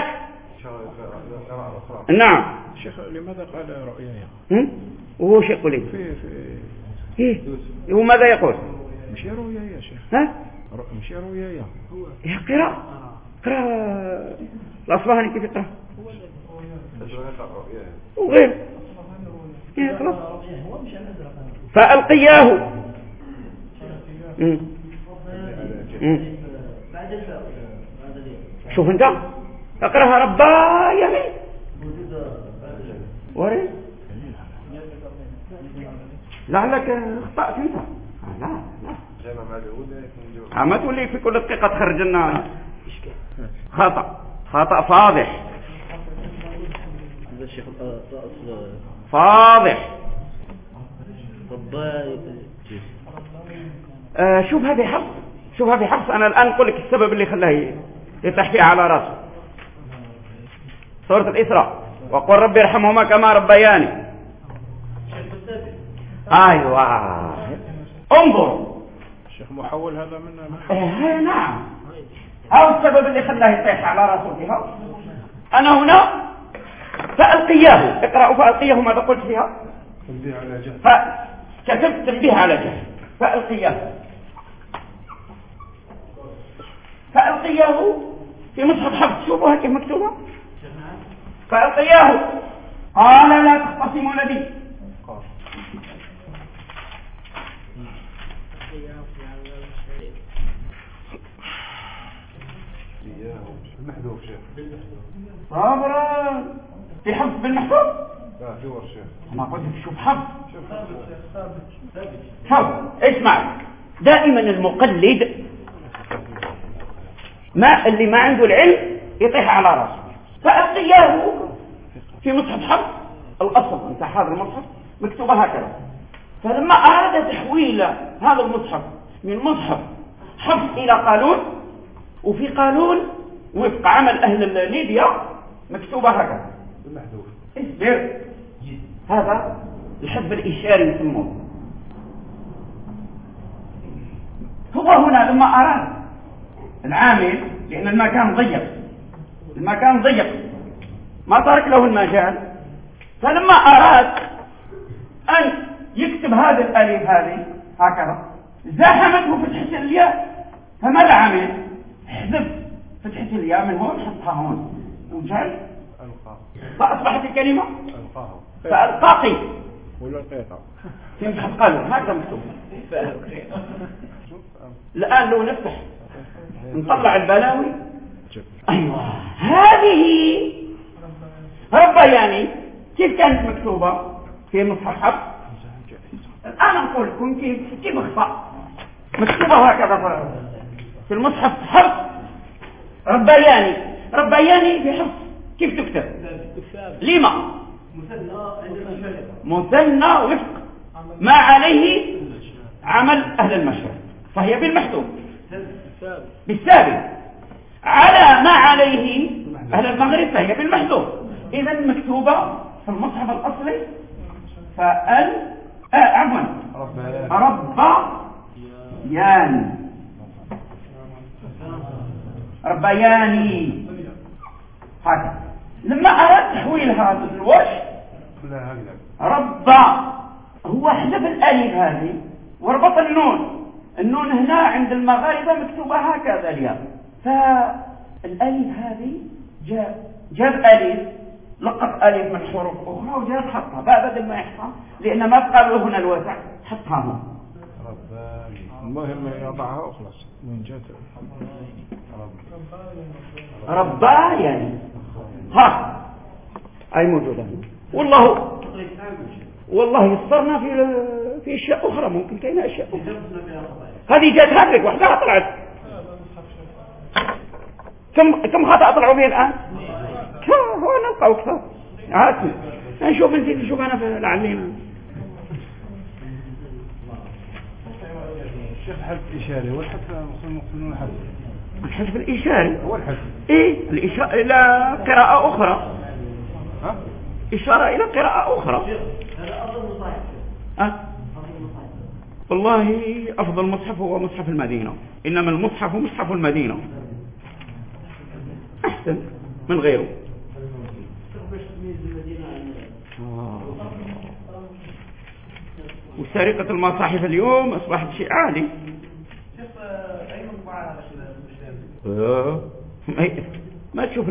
Speaker 1: نعم.
Speaker 3: شيخ لماذا قال رؤياي؟
Speaker 1: وهو شيخ يقول ايه؟ هو ماذا يقول؟
Speaker 3: مش رؤياي يا شيخ. مش رؤياي.
Speaker 1: قرأ الأصبهاني كيف يقرأ؟ وغير خلاص. فألقياه. شوف انت اقرأها ربايا وري لعلك اخطأت انت. لا ما تقول في كل دقيقة تخرج لنا خطأ فاضح فاضح. شوف هذه حفص. أنا الآن أقول لك السبب اللي خلاه يطيح فيها على راسه. سورة الإسراء: وقل ربي ارحمهما كما ربياني. أيوة، انظر
Speaker 3: الشيخ محول هذا من
Speaker 1: نعم، أو السبب اللي خلاه يطيح على راسه فيها. أنا هنا فألقياه، اقرأوا فألقياه. ماذا قلت فيها؟ فكتبت تنبيه على جهل. فألقياه في مصحف حفص. شوفوها كيف مكتوبة. فألقياه قال لا تختصموا لدي.
Speaker 5: المحذوف شيخ.
Speaker 1: صبرا في حفص بالمحذوف.
Speaker 5: لا في ورشة.
Speaker 1: أنا قلت شوف حفص. شوف اسمع، دائما المقلد اللي ما عنده العلم يطيح على راسه. فألقياه في مصحف حفص. الأصل انت حاضر المصحف مكتوبة هكذا. فلما أراد تحويل هذا المصحف من مصحف حفص إلى قانون، وفي قانون وفق عمل أهل ليبيا مكتوبة هكذا
Speaker 5: المحذوف.
Speaker 1: اصبر، هذا الحذف الإشاري يسموه. هو هنا لما أراد العامل، لأن المكان ضيق ما ترك له المجال، فلما أراد أن يكتب هذا الألف هذه هكذا زاحمته فتحة الياء. فماذا عمل؟ حذف فتحة الياء من هون حطها هون وجعل فأصبحت الكلمة فألقاقي.
Speaker 3: ولا القيطة
Speaker 1: في مصحف قالوا هكذا مكتوب. الآن لو نفتح نطلع البلاوي، أيوة هذه ربياني كيف كانت مكتوبة في مصحف حفص. الآن أقول لكم كيف اخطأ مكتوبة هكذا في المصحف حفص ربياني في حفص كيف تكتب؟ لما مثنى وفق ما عليه عمل أهل المشرق، فهي بالمحذوف بالسابق على ما عليه أهل المغرب فهي بالمحذوف. إذا مكتوبة في المصحف الأصلي عفوا ربياني هكذا. لما أردت تحويلها بالوش ربا هو حذف الألف هذه وربط النون هنا عند المغاربة مكتوبة هكذا الياء، فالألف هذه جاب ألف لقط ألف من حروف أخرى وجاب حطها بدل ما يحطها لأن ما قالوا هنا الوسع حطها هنا.
Speaker 3: المهم يضعها وخلاص. من جات
Speaker 1: ربا يعني ها أي موجودة. والله يصرنا في أشياء أخرى، ممكن كاينة أشياء أخرى. هذه جات هاتريك وحدها طلعت. كم خطأ طلعوا به الآن؟ هو نلقى أكثر. عاتم نشوف نشوف أنا في لعلينا
Speaker 5: الشيخ الحذف الإشاري والحذف المقصودون
Speaker 1: الحذف الإشاري
Speaker 5: هو الحذف.
Speaker 1: إيه الإشارة إلى قراءة أخرى. إشارة إلى قراءة أخرى. والله أفضل مصحف هو مصحف المدينة، إنما المصحف مصحف المدينة أحسن من غيره. وسرقة المصاحف اليوم أصبحت شيء عادي. ما تشوف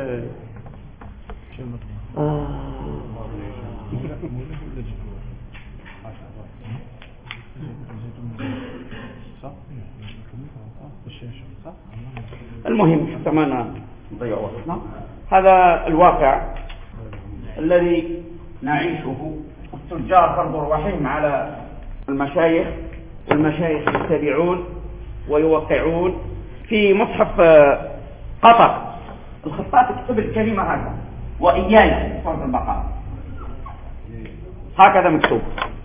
Speaker 1: المهم حتى ما نضيع وقتنا. هذا الواقع الذي نعيشه. التجار فرضوا رواحهم على المشايخ والمشايخ يتبعون ويوقعون. في مصحف قطر الخطاط يكتب الكلمة هكذا وإياي سورة البقرة هكذا مكتوب.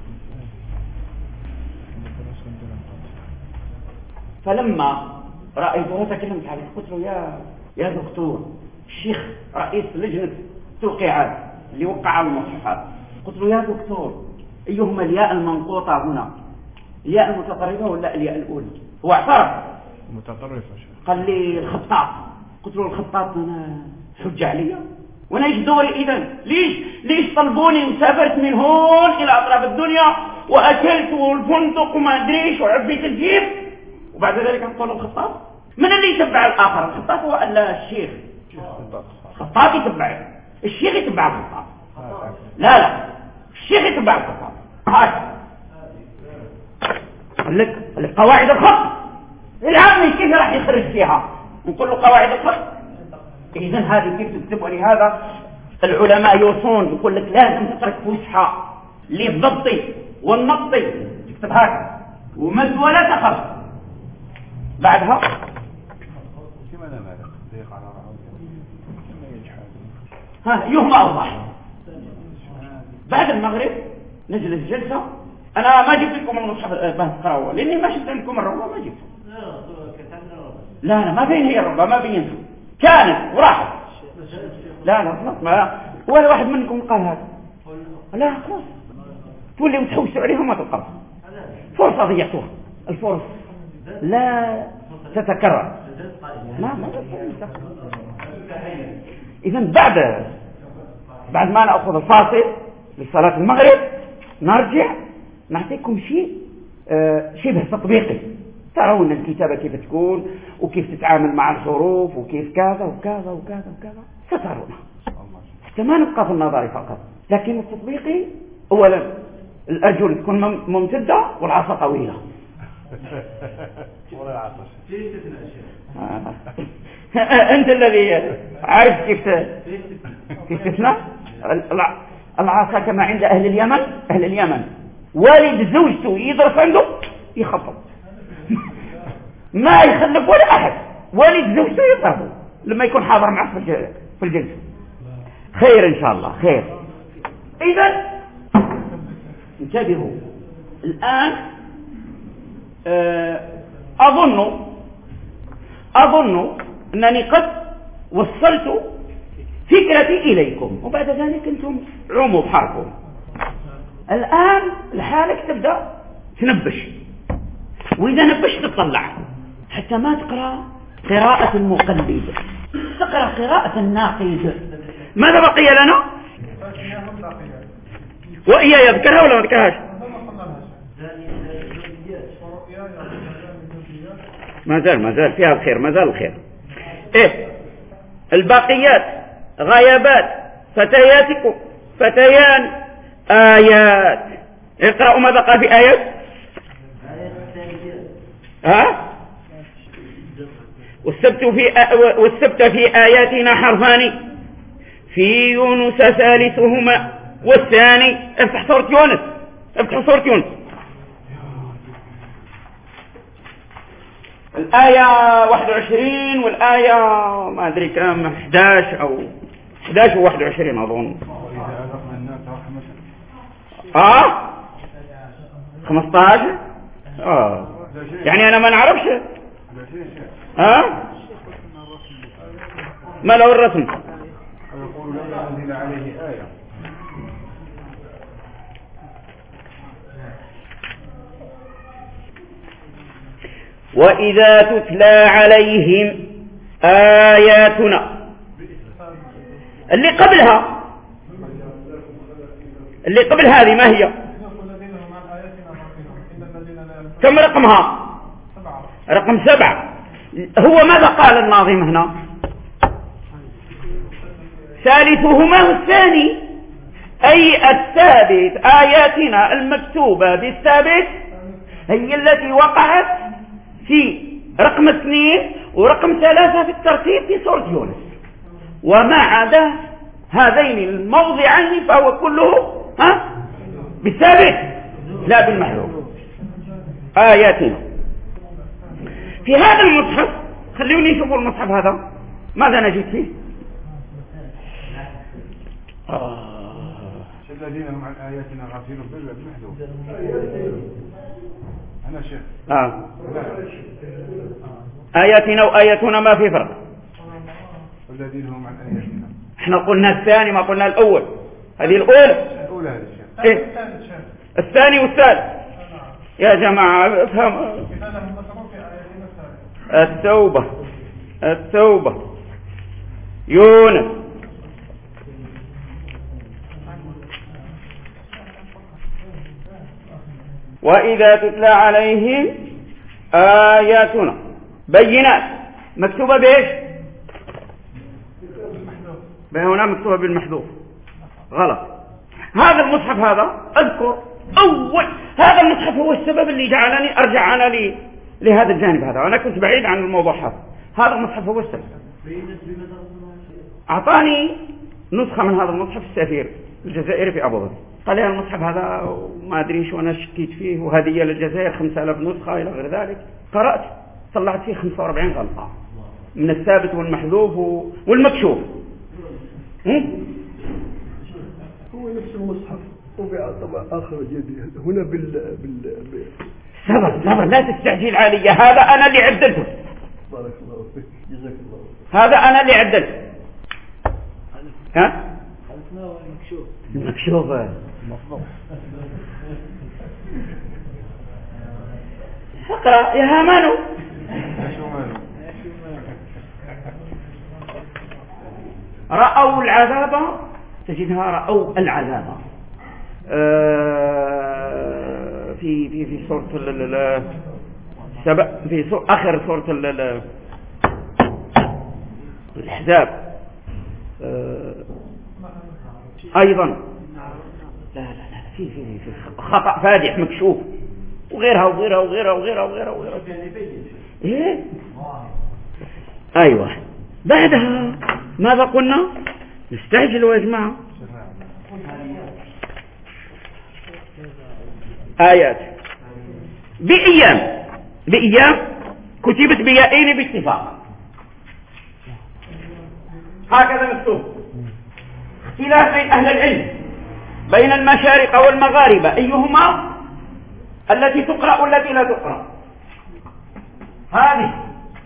Speaker 1: فلما رأيته تكلمت عليه قلت له يا دكتور الشيخ رئيس لجنة توقيعات اللي وقع على المصحفات، قلت له يا دكتور أيهما الياء المنقوطة هنا، الياء المتطرفة ولا الياء الأولى؟ هو اعترف
Speaker 3: متطرفة.
Speaker 1: قال لي الخطاط. قلت له الخطاط أنا حج عليا وانا ايش دوري اذا؟ ليش طلبوني وسافرت من هون الى اطراف الدنيا واكلت والفندق وما ادريش وعبيت الجيب وبعد ذلك نقول الخطاط؟ من اللي يتبع الاخر؟ الخطاط هو الا الشيخ. الخطاط يتبع الشيخ، يتبع الخطاط. لا الشيخ يتبع الخطاط. قال لك قواعد الخط العامي كيف راح يخرج فيها؟ نقول له قواعد الخط. إذن هذه كيف تكتب؟ ولهذا العلماء يوصون يقول لك لازم تترك فسحة للضبط والنقط، تكتب هكذا ومد ولا تخف بعدها. يوم أوضح بعد المغرب نجلس جلسة. أنا ما جبت لكم المصحف بهذا لأني ما شفت لكم الربا، ما جبت. لا ما بين هي الربا، ما بينها كانت وراحت. لا ما ولا واحد منكم قال هذا. لا خلاص تولي وتحوسوا عليهم ما تلقوا فرصة. ضيعتوها الفرص لا تتكرر. ما إذن بعد ما نأخذ الفاصل لصلاة المغرب نرجع نعطيكم شيء شبه تطبيقي، ترون الكتابة كيف تكون وكيف تتعامل مع الحروف وكيف كذا وكذا وكذا وكذا، سترون حتى ما نبقى في النظر فقط، لكن التطبيقي أولا الأرجل تكون ممتدة والعصا طويلة.
Speaker 5: ولا العصا
Speaker 1: أنت الذي عارف كيف تسمع. العصا كما عند أهل اليمن. أهل اليمن والد زوجته يضرب عنده يخطب ما يخلف ولا أحد، والد زوجته يضربه لما يكون حاضر معه في الجلسة. خير إن شاء الله خير. إذن انتبهوا الآن. أظن أنني قد وصلت فكرتي إليكم، وبعد ذلك أنتم عوموا بحركم. الآن لحالك تبدأ تنبش، وإذا نبشت تطلع حتى ما تقرأ قراءة المقلد، تقرأ قراءة الناقد. ماذا بقي لنا؟ وإياه يذكرها ولا ما ذكرهاش؟ ما زال فيها الخير، ما زال الخير. إيه الباقيات غيابات فتياتكم فتيان آيات. اقرأوا ماذا قال في آيات. والسبت في آياتنا حرفان في يونس ثالثهما والثاني. افتح سورة يونس، افتح سورة يونس الآية 21 والآية ما أدري كم 11 أو 11 و 21 أظن. 15 يعني أنا ما نعرفش. ما له الرسم.
Speaker 5: يقول لما أنزل عليه آية.
Speaker 1: وإذا تتلى عليهم آياتنا. اللي قبل هذه ما هي؟ كم رقمها؟ رقم 7. هو ماذا قال الناظم هنا؟ ثالثهما والثاني، أي الثابت. آياتنا المكتوبة بالثابت هي التي وقعت في رقم 2 ورقم 3 في الترتيب في سورة يونس، وما عدا هذين الموضعين فهو كله بالثابت لا بالمحذوف. آياتنا في هذا المصحف. خلوني نشوفوا المصحف هذا ماذا نجد فيه.
Speaker 5: الذين هم عن آياتنا غافلون بالمحذوف. أنا شيخ.
Speaker 1: آياتنا وآياتنا ما في فرق.
Speaker 5: الذين هم عن آياتنا.
Speaker 1: احنا قلنا الثاني ما قلنا الأول. هذه الأولى. إيه؟ الثاني والثالث يا جماعة افهم. التوبة يونس وإذا تتلى عليهم آياتنا بينات. مكتوبة بإيش؟ هنا مكتوبة بالمحذوف. غلط. هذا المصحف هذا أذكر أول هذا المصحف هو السبب اللي جعلني أرجع أنا لهذا الجانب هذا. أنا كنت بعيد عن الموضوع هذا المصحف هو السبب. أعطاني نسخة من هذا المصحف السفير الجزائري في أبو ظبي، قال لي المصحف هذا وما أدري شو أنا شكيت فيه وهدية للجزائر 5000 نسخة إلى غير ذلك. قرأت طلعت فيه 45 غلطة من الثابت والمحذوف والمكشوف.
Speaker 6: هو نفس المصحف طبع طبع آخر جديد هنا
Speaker 1: صبر لا تستعجل علي. هذا أنا اللي عدلته.
Speaker 6: بارك الله فيك جزاك الله.
Speaker 1: هذا أنا اللي عدلته. المكشوف اقرأ يا هامانو. رأوا العذاب تجدها رأوا العذاب في سورة في آخر سورة الأحزاب أيضا. لا في خطأ فادح مكشوف، وغيرها وغيرها وغيرها وغيرها وغيرها وغيرها. إيه؟ أيوة. بعدها ماذا قلنا؟ نستعجلوا يا جماعة. آيات بأيام كتبت بيائين باتفاق، هكذا مكتوب. اختلاف بين أهل العلم بين المشارق والمغاربة أيهما التي تقرأ والتي لا تقرأ. هذه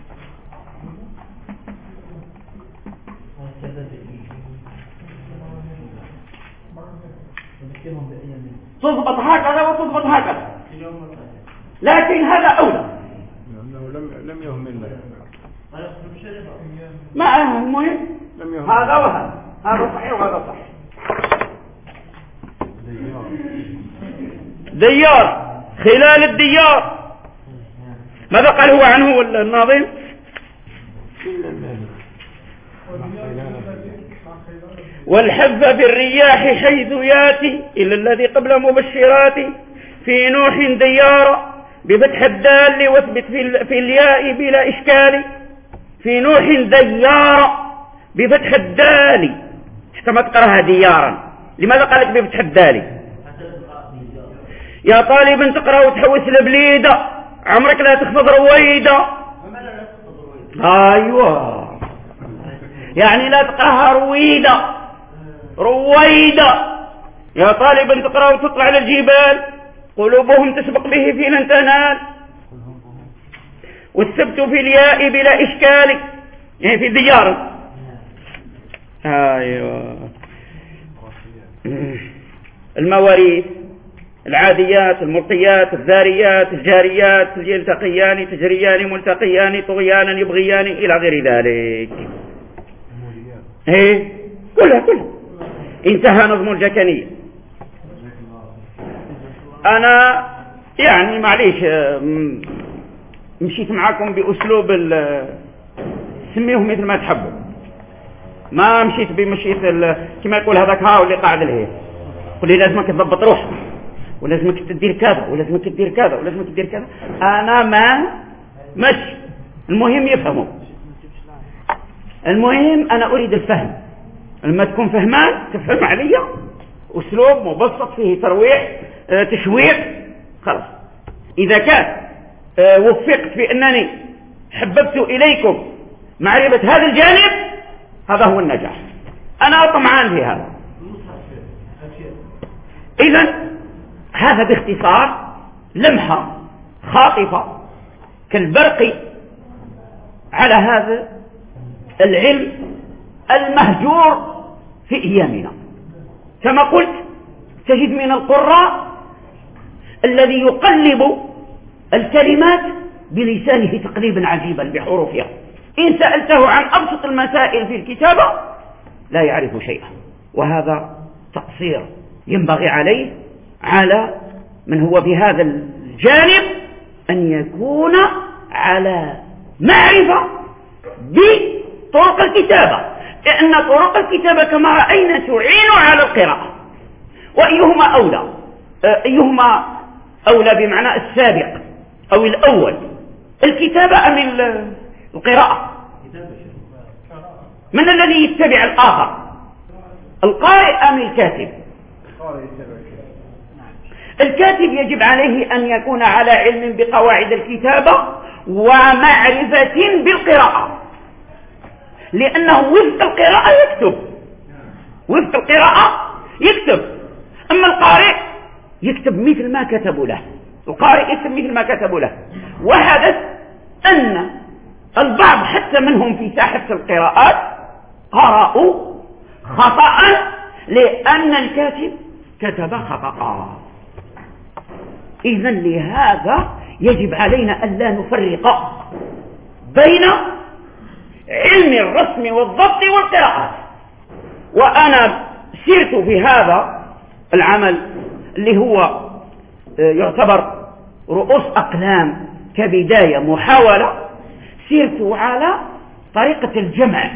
Speaker 1: تضبط هكذا وتضبط هكذا، لكن هذا أولى.
Speaker 5: لم يهملنا
Speaker 1: ما المهم هذا وهذا، هذا صحيح وهذا صحيح. ديار، خلال الديار، ماذا قال هو عنه الناظم؟ والحب بالرياح حيث ياتي إلى الذي قبل مبشرات، في نوح ديار بفتح الدال واثبت في الياء بلا إشكال. في نوح ديار بفتح الدال، كما تقرأها ديارا. لماذا قالت بفتح الدال؟ يا طالبا تقرأ وتحوس البليدة، عمرك لا تخفض رويدة. أيوة، يعني لا تقرأها رويدة. يا طالبا تقرأ وتطلع على الجبال، قلوبهم تسبق به في لن تنال. والثبت في الياء بلا إشكال، يعني في ديار. أيوة. المواريث، العاديات، الملقيات، الذاريات، الجاريات، يلتقيان، تجريان، ملتقيان، طغيانا، يبغيان، إلى غير ذلك. ايه كلها انتهى نظم الجكنية. أنا يعني معليش مشيت معاكم بأسلوب سميه مثل ما تحبوا، ما مشيت بمشيت كما يقول هذاك ها واللي قاعد الهيل قل لي لازمك تضبط روحك ولازمك تدير كذا ولازمك تدير كذا ولازمك تدير كذا. أنا ما مش المهم يفهموا، المهم أنا أريد الفهم. لما تكون فهمان تفهم علي أسلوب مبسط فيه ترويح تشويق، خلاص. إذا كان وفقت في أنني حببت إليكم معرفة هذا الجانب، هذا هو النجاح. أنا طمعان في هذا. إذن هذا باختصار لمحة خاطفة كالبرق على هذا العلم المهجور في أيامنا. كما قلت تجد من القراء الذي يقلب الكلمات بلسانه تقليبا عجيبا بحروفها. إن سألته عن أبسط المسائل في الكتابة لا يعرف شيئا، وهذا تقصير ينبغي عليه على من هو بهذا الجانب أن يكون على معرفة بطرق الكتابة، لأن طرق الكتابة كما رأينا تعين على القراءة. وأيهما أولى؟ أيهما أولى بمعنى السابق أو الأول، الكتابة أم القراءة؟ من الذي يتبع الآخر، القارئ أم الكاتب؟ الكاتب يجب عليه أن يكون على علم بقواعد الكتابة ومعرفة بالقراءة، لأنه وفق القراءة يكتب. أما القارئ يكتب مثل ما كتبوا له، وحدث أن البعض حتى منهم في ساحة القراءات قرأوا خطأ لأن الكاتب كتب خطأ. إذن لهذا يجب علينا أن لا نفرق بين علم الرسم والضبط والقراءات. وأنا سرت في هذا العمل اللي هو يعتبر رؤوس أقلام كبداية محاولة، سرت على طريقة الجمع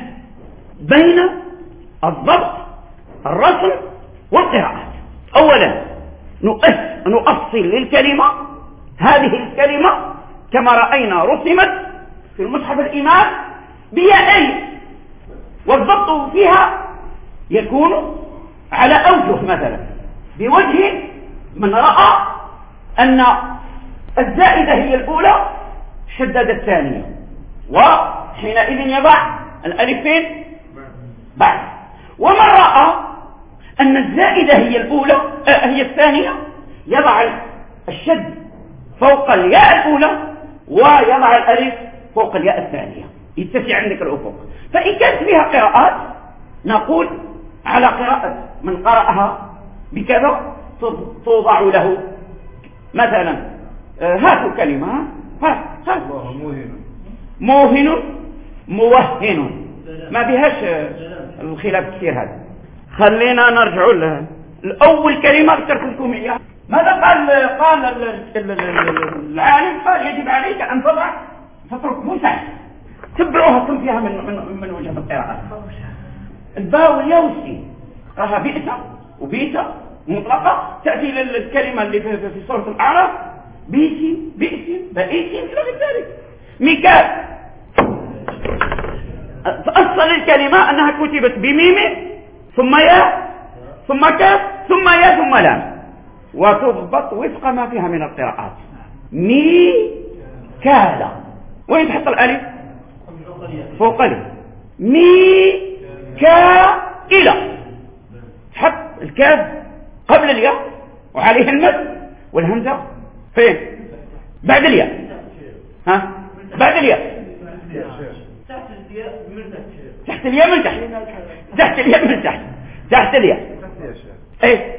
Speaker 1: بين الضبط الرسم والقراءات. أولا نؤصل للكلمة هذه الكلمة كما رأينا رسمت في المصحف الإمام بيائين، والضبط فيها يكون على أوجه، مثلا بوجه من رأى أن الزائدة هي الأولى شدد الثانية، وحينئذ يضع الألفين بعد، ومن رأى أن الزائدة هي الأولى هي الثانية يضع الشد فوق الياء الأولى ويضع الألف فوق الياء الثانية، يتسع عندك الأفق. فإن كانت فيها قراءات نقول على قراءة من قرأها بكذا توضع له مثلا هاتوا كلمة موهن موهن، ما فيهاش الخلاف كثير. هذا خلينا نرجع لها. الأول كلمة ذكرت لكم إياها، ماذا قال العالم؟ قال يجب عليك أن تضع تترك مسح، تبعوها كم فيها من وجهة القراءة. الباء والياء والسين راها بئسة وبيسة مطلقة، تأتي للكلمة اللي في سورة الأعراف بيسين بئسين بئسين إلى غير ذلك. ميكال تأصل الكلمة أنها كتبت بميم ثم ياء ثم كاف ثم ياء ثم لام، وتضبط وفق ما فيها من القراءات. ميكالا، وين تحط الألف؟ فوق الألف. ميكائيل، تحط الكاف قبل الياء وعليه المد، والهمزة فين؟ بعد الياء. ها؟ بعد الياء، تحت الياء من تحت، تحت الياء من تحت، تحت الياء. ايه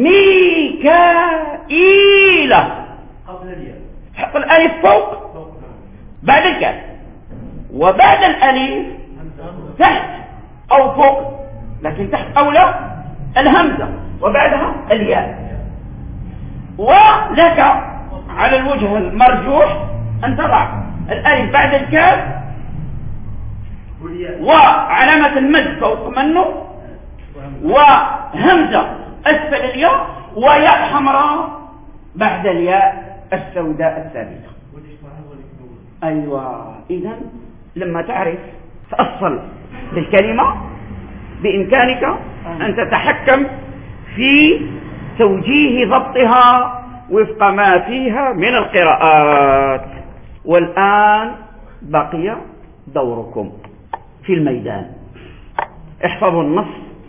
Speaker 1: ميكائيل،
Speaker 2: قبل الياء
Speaker 1: تحط الألف فوق بعد الكاف، وبعد الألف تحت أو فوق، لكن تحت أولى الهمزة وبعدها الياء. ولك على الوجه المرجوح أن تضع الألف بعد الكاف وعلامة المد فوق منه، وهمزة أسفل الياء، وياء حمراء بعد الياء السوداء الثابتة. أيوة، إذن لما تعرف تأصل للكلمة بإمكانك أن تتحكم في توجيه ضبطها وفق ما فيها من القراءات. والآن بقي دوركم في الميدان. احفظوا النص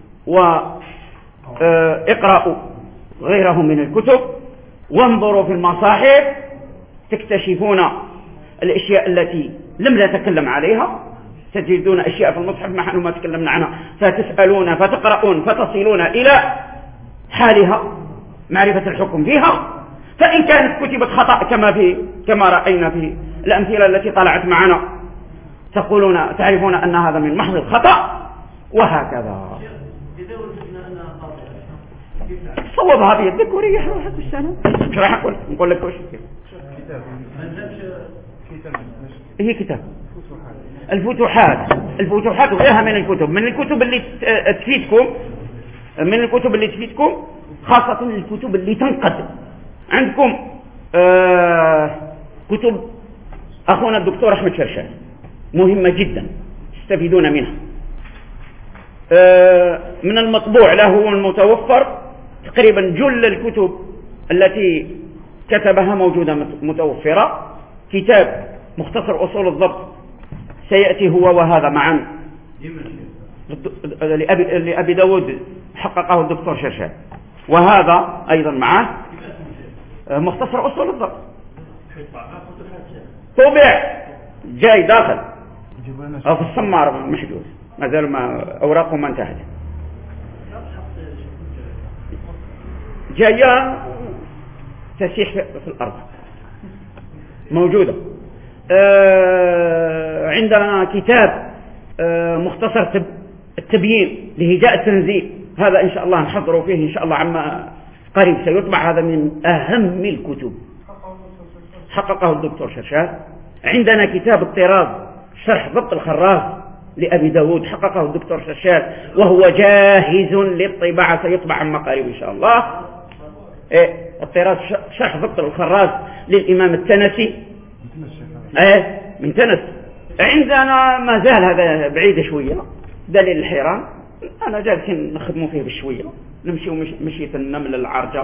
Speaker 1: واقرأوا غيره من الكتب، وانظروا في المصاحف تكتشفون الأشياء التي لم نتكلم عليها، تجدون أشياء في المصحف نحن ما تكلمنا عنها، فتسألون فتقرؤون فتصلون إلى حالها معرفة الحكم فيها. فإن كانت كتبت خطأ كما رأينا في الأمثلة التي طلعت معنا تقولون تعرفون أن هذا من محض الخطأ، وهكذا. صوبها بيدك وريح روحك السنة. مش راح نقول لك وش هي كتاب الفتوحات وغيرها من الكتب اللي تفيدكم، خاصة الكتب اللي تنقد عندكم. كتب أخونا الدكتور أحمد شرشان مهمة جدا تستفيدون منها. من المطبوع له والمتوفر تقريبا جل الكتب التي كتبها موجودة متوفرة. كتاب مختصر أصول الضبط سيأتي هو وهذا معا لأبي داود حققه الدكتور شرشان، وهذا أيضا معه مختصر أصول الضبط طبع جاي داخل أو في السمار محجوز، ما زال ما أوراقه ما انتهت، جاية تسيح في الأرض موجودة. عندنا كتاب مختصر التبيين لهجاء التنزيل، هذا إن شاء الله نحضره فيه إن شاء الله عما قريب سيطبع، هذا من أهم الكتب حققه الدكتور شرشان. عندنا كتاب الطراز شرح ضبط الخراز لأبي داود حققه الدكتور شرشان، وهو جاهز للطباعة سيطبع عما قريب إن شاء الله. الطراز شرح ضبط الخراز للإمام التنسي من تنس. عندنا ما زال هذا بعيد شوية، دليل الحيران أنا جالسين نخدموا فيه بشوية، نمشيوا مشية النمل العارجة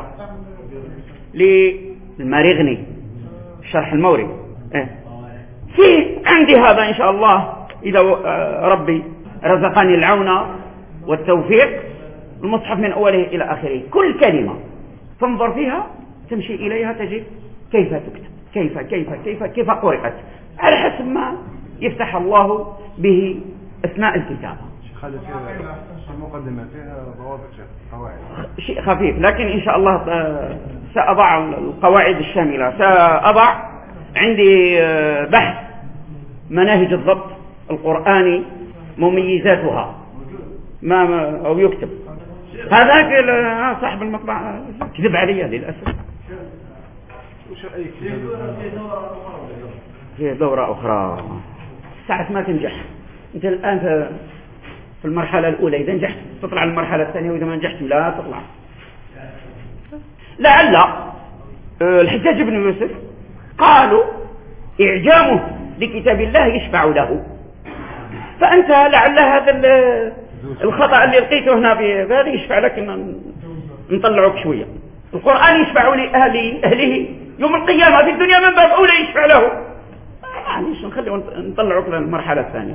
Speaker 1: للمارغني شرح الموري. في عندي هذا إن شاء الله إذا ربي رزقني العون والتوفيق، المصحف من أوله إلى آخره، كل كلمة تنظر فيها تمشي إليها تجد كيف تكتب، كيف قرأت، على حسب ما يفتح الله به أثناء الكتابة.
Speaker 5: خالد في المقدمة فيها ضوابط قواعد
Speaker 1: شيء خفيف، لكن إن شاء الله سأضع القواعد الشاملة. سأضع عندي بحث مناهج الضبط القرآني مميزاتها أو يكتب. هذاك صاحب المطبعة كذب علي للأسف. في دورة أخرى ساعة ما تنجح أنت الآن في المرحلة الأولى، إذا نجحت تطلع المرحلة الثانية، وإذا ما نجحت لا تطلع. لعل الحجاج بن يوسف قالوا إعجامه لكتاب الله يشفع له، فأنت لعل هذا الخطأ اللي لقيته هنا بهذا يشفع لك إن نطلعك شوية. القرآن يشفع لأهله يوم القيامة، في الدنيا من باب أولى يشفع له، معليش نخليه نطلعك للمرحلة الثانية.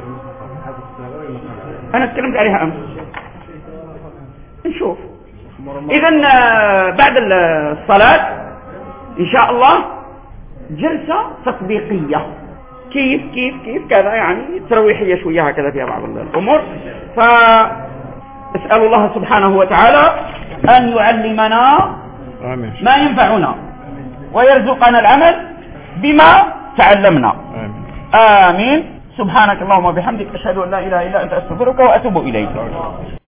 Speaker 1: أنا تكلمت عليها أمس، نشوف. إذن بعد الصلاة إن شاء الله جلسة تطبيقية، كيف كذا، يعني ترويحية شوية هكذا فيها بعض الأمور. فأسأل الله سبحانه وتعالى أن يعلمنا ما ينفعنا ويرزقنا العمل بما تعلمنا. آمين. سبحانك اللهم وبحمدك، أشهد أن لا إله إلا أنت، أستغفرك وأتوب إليك.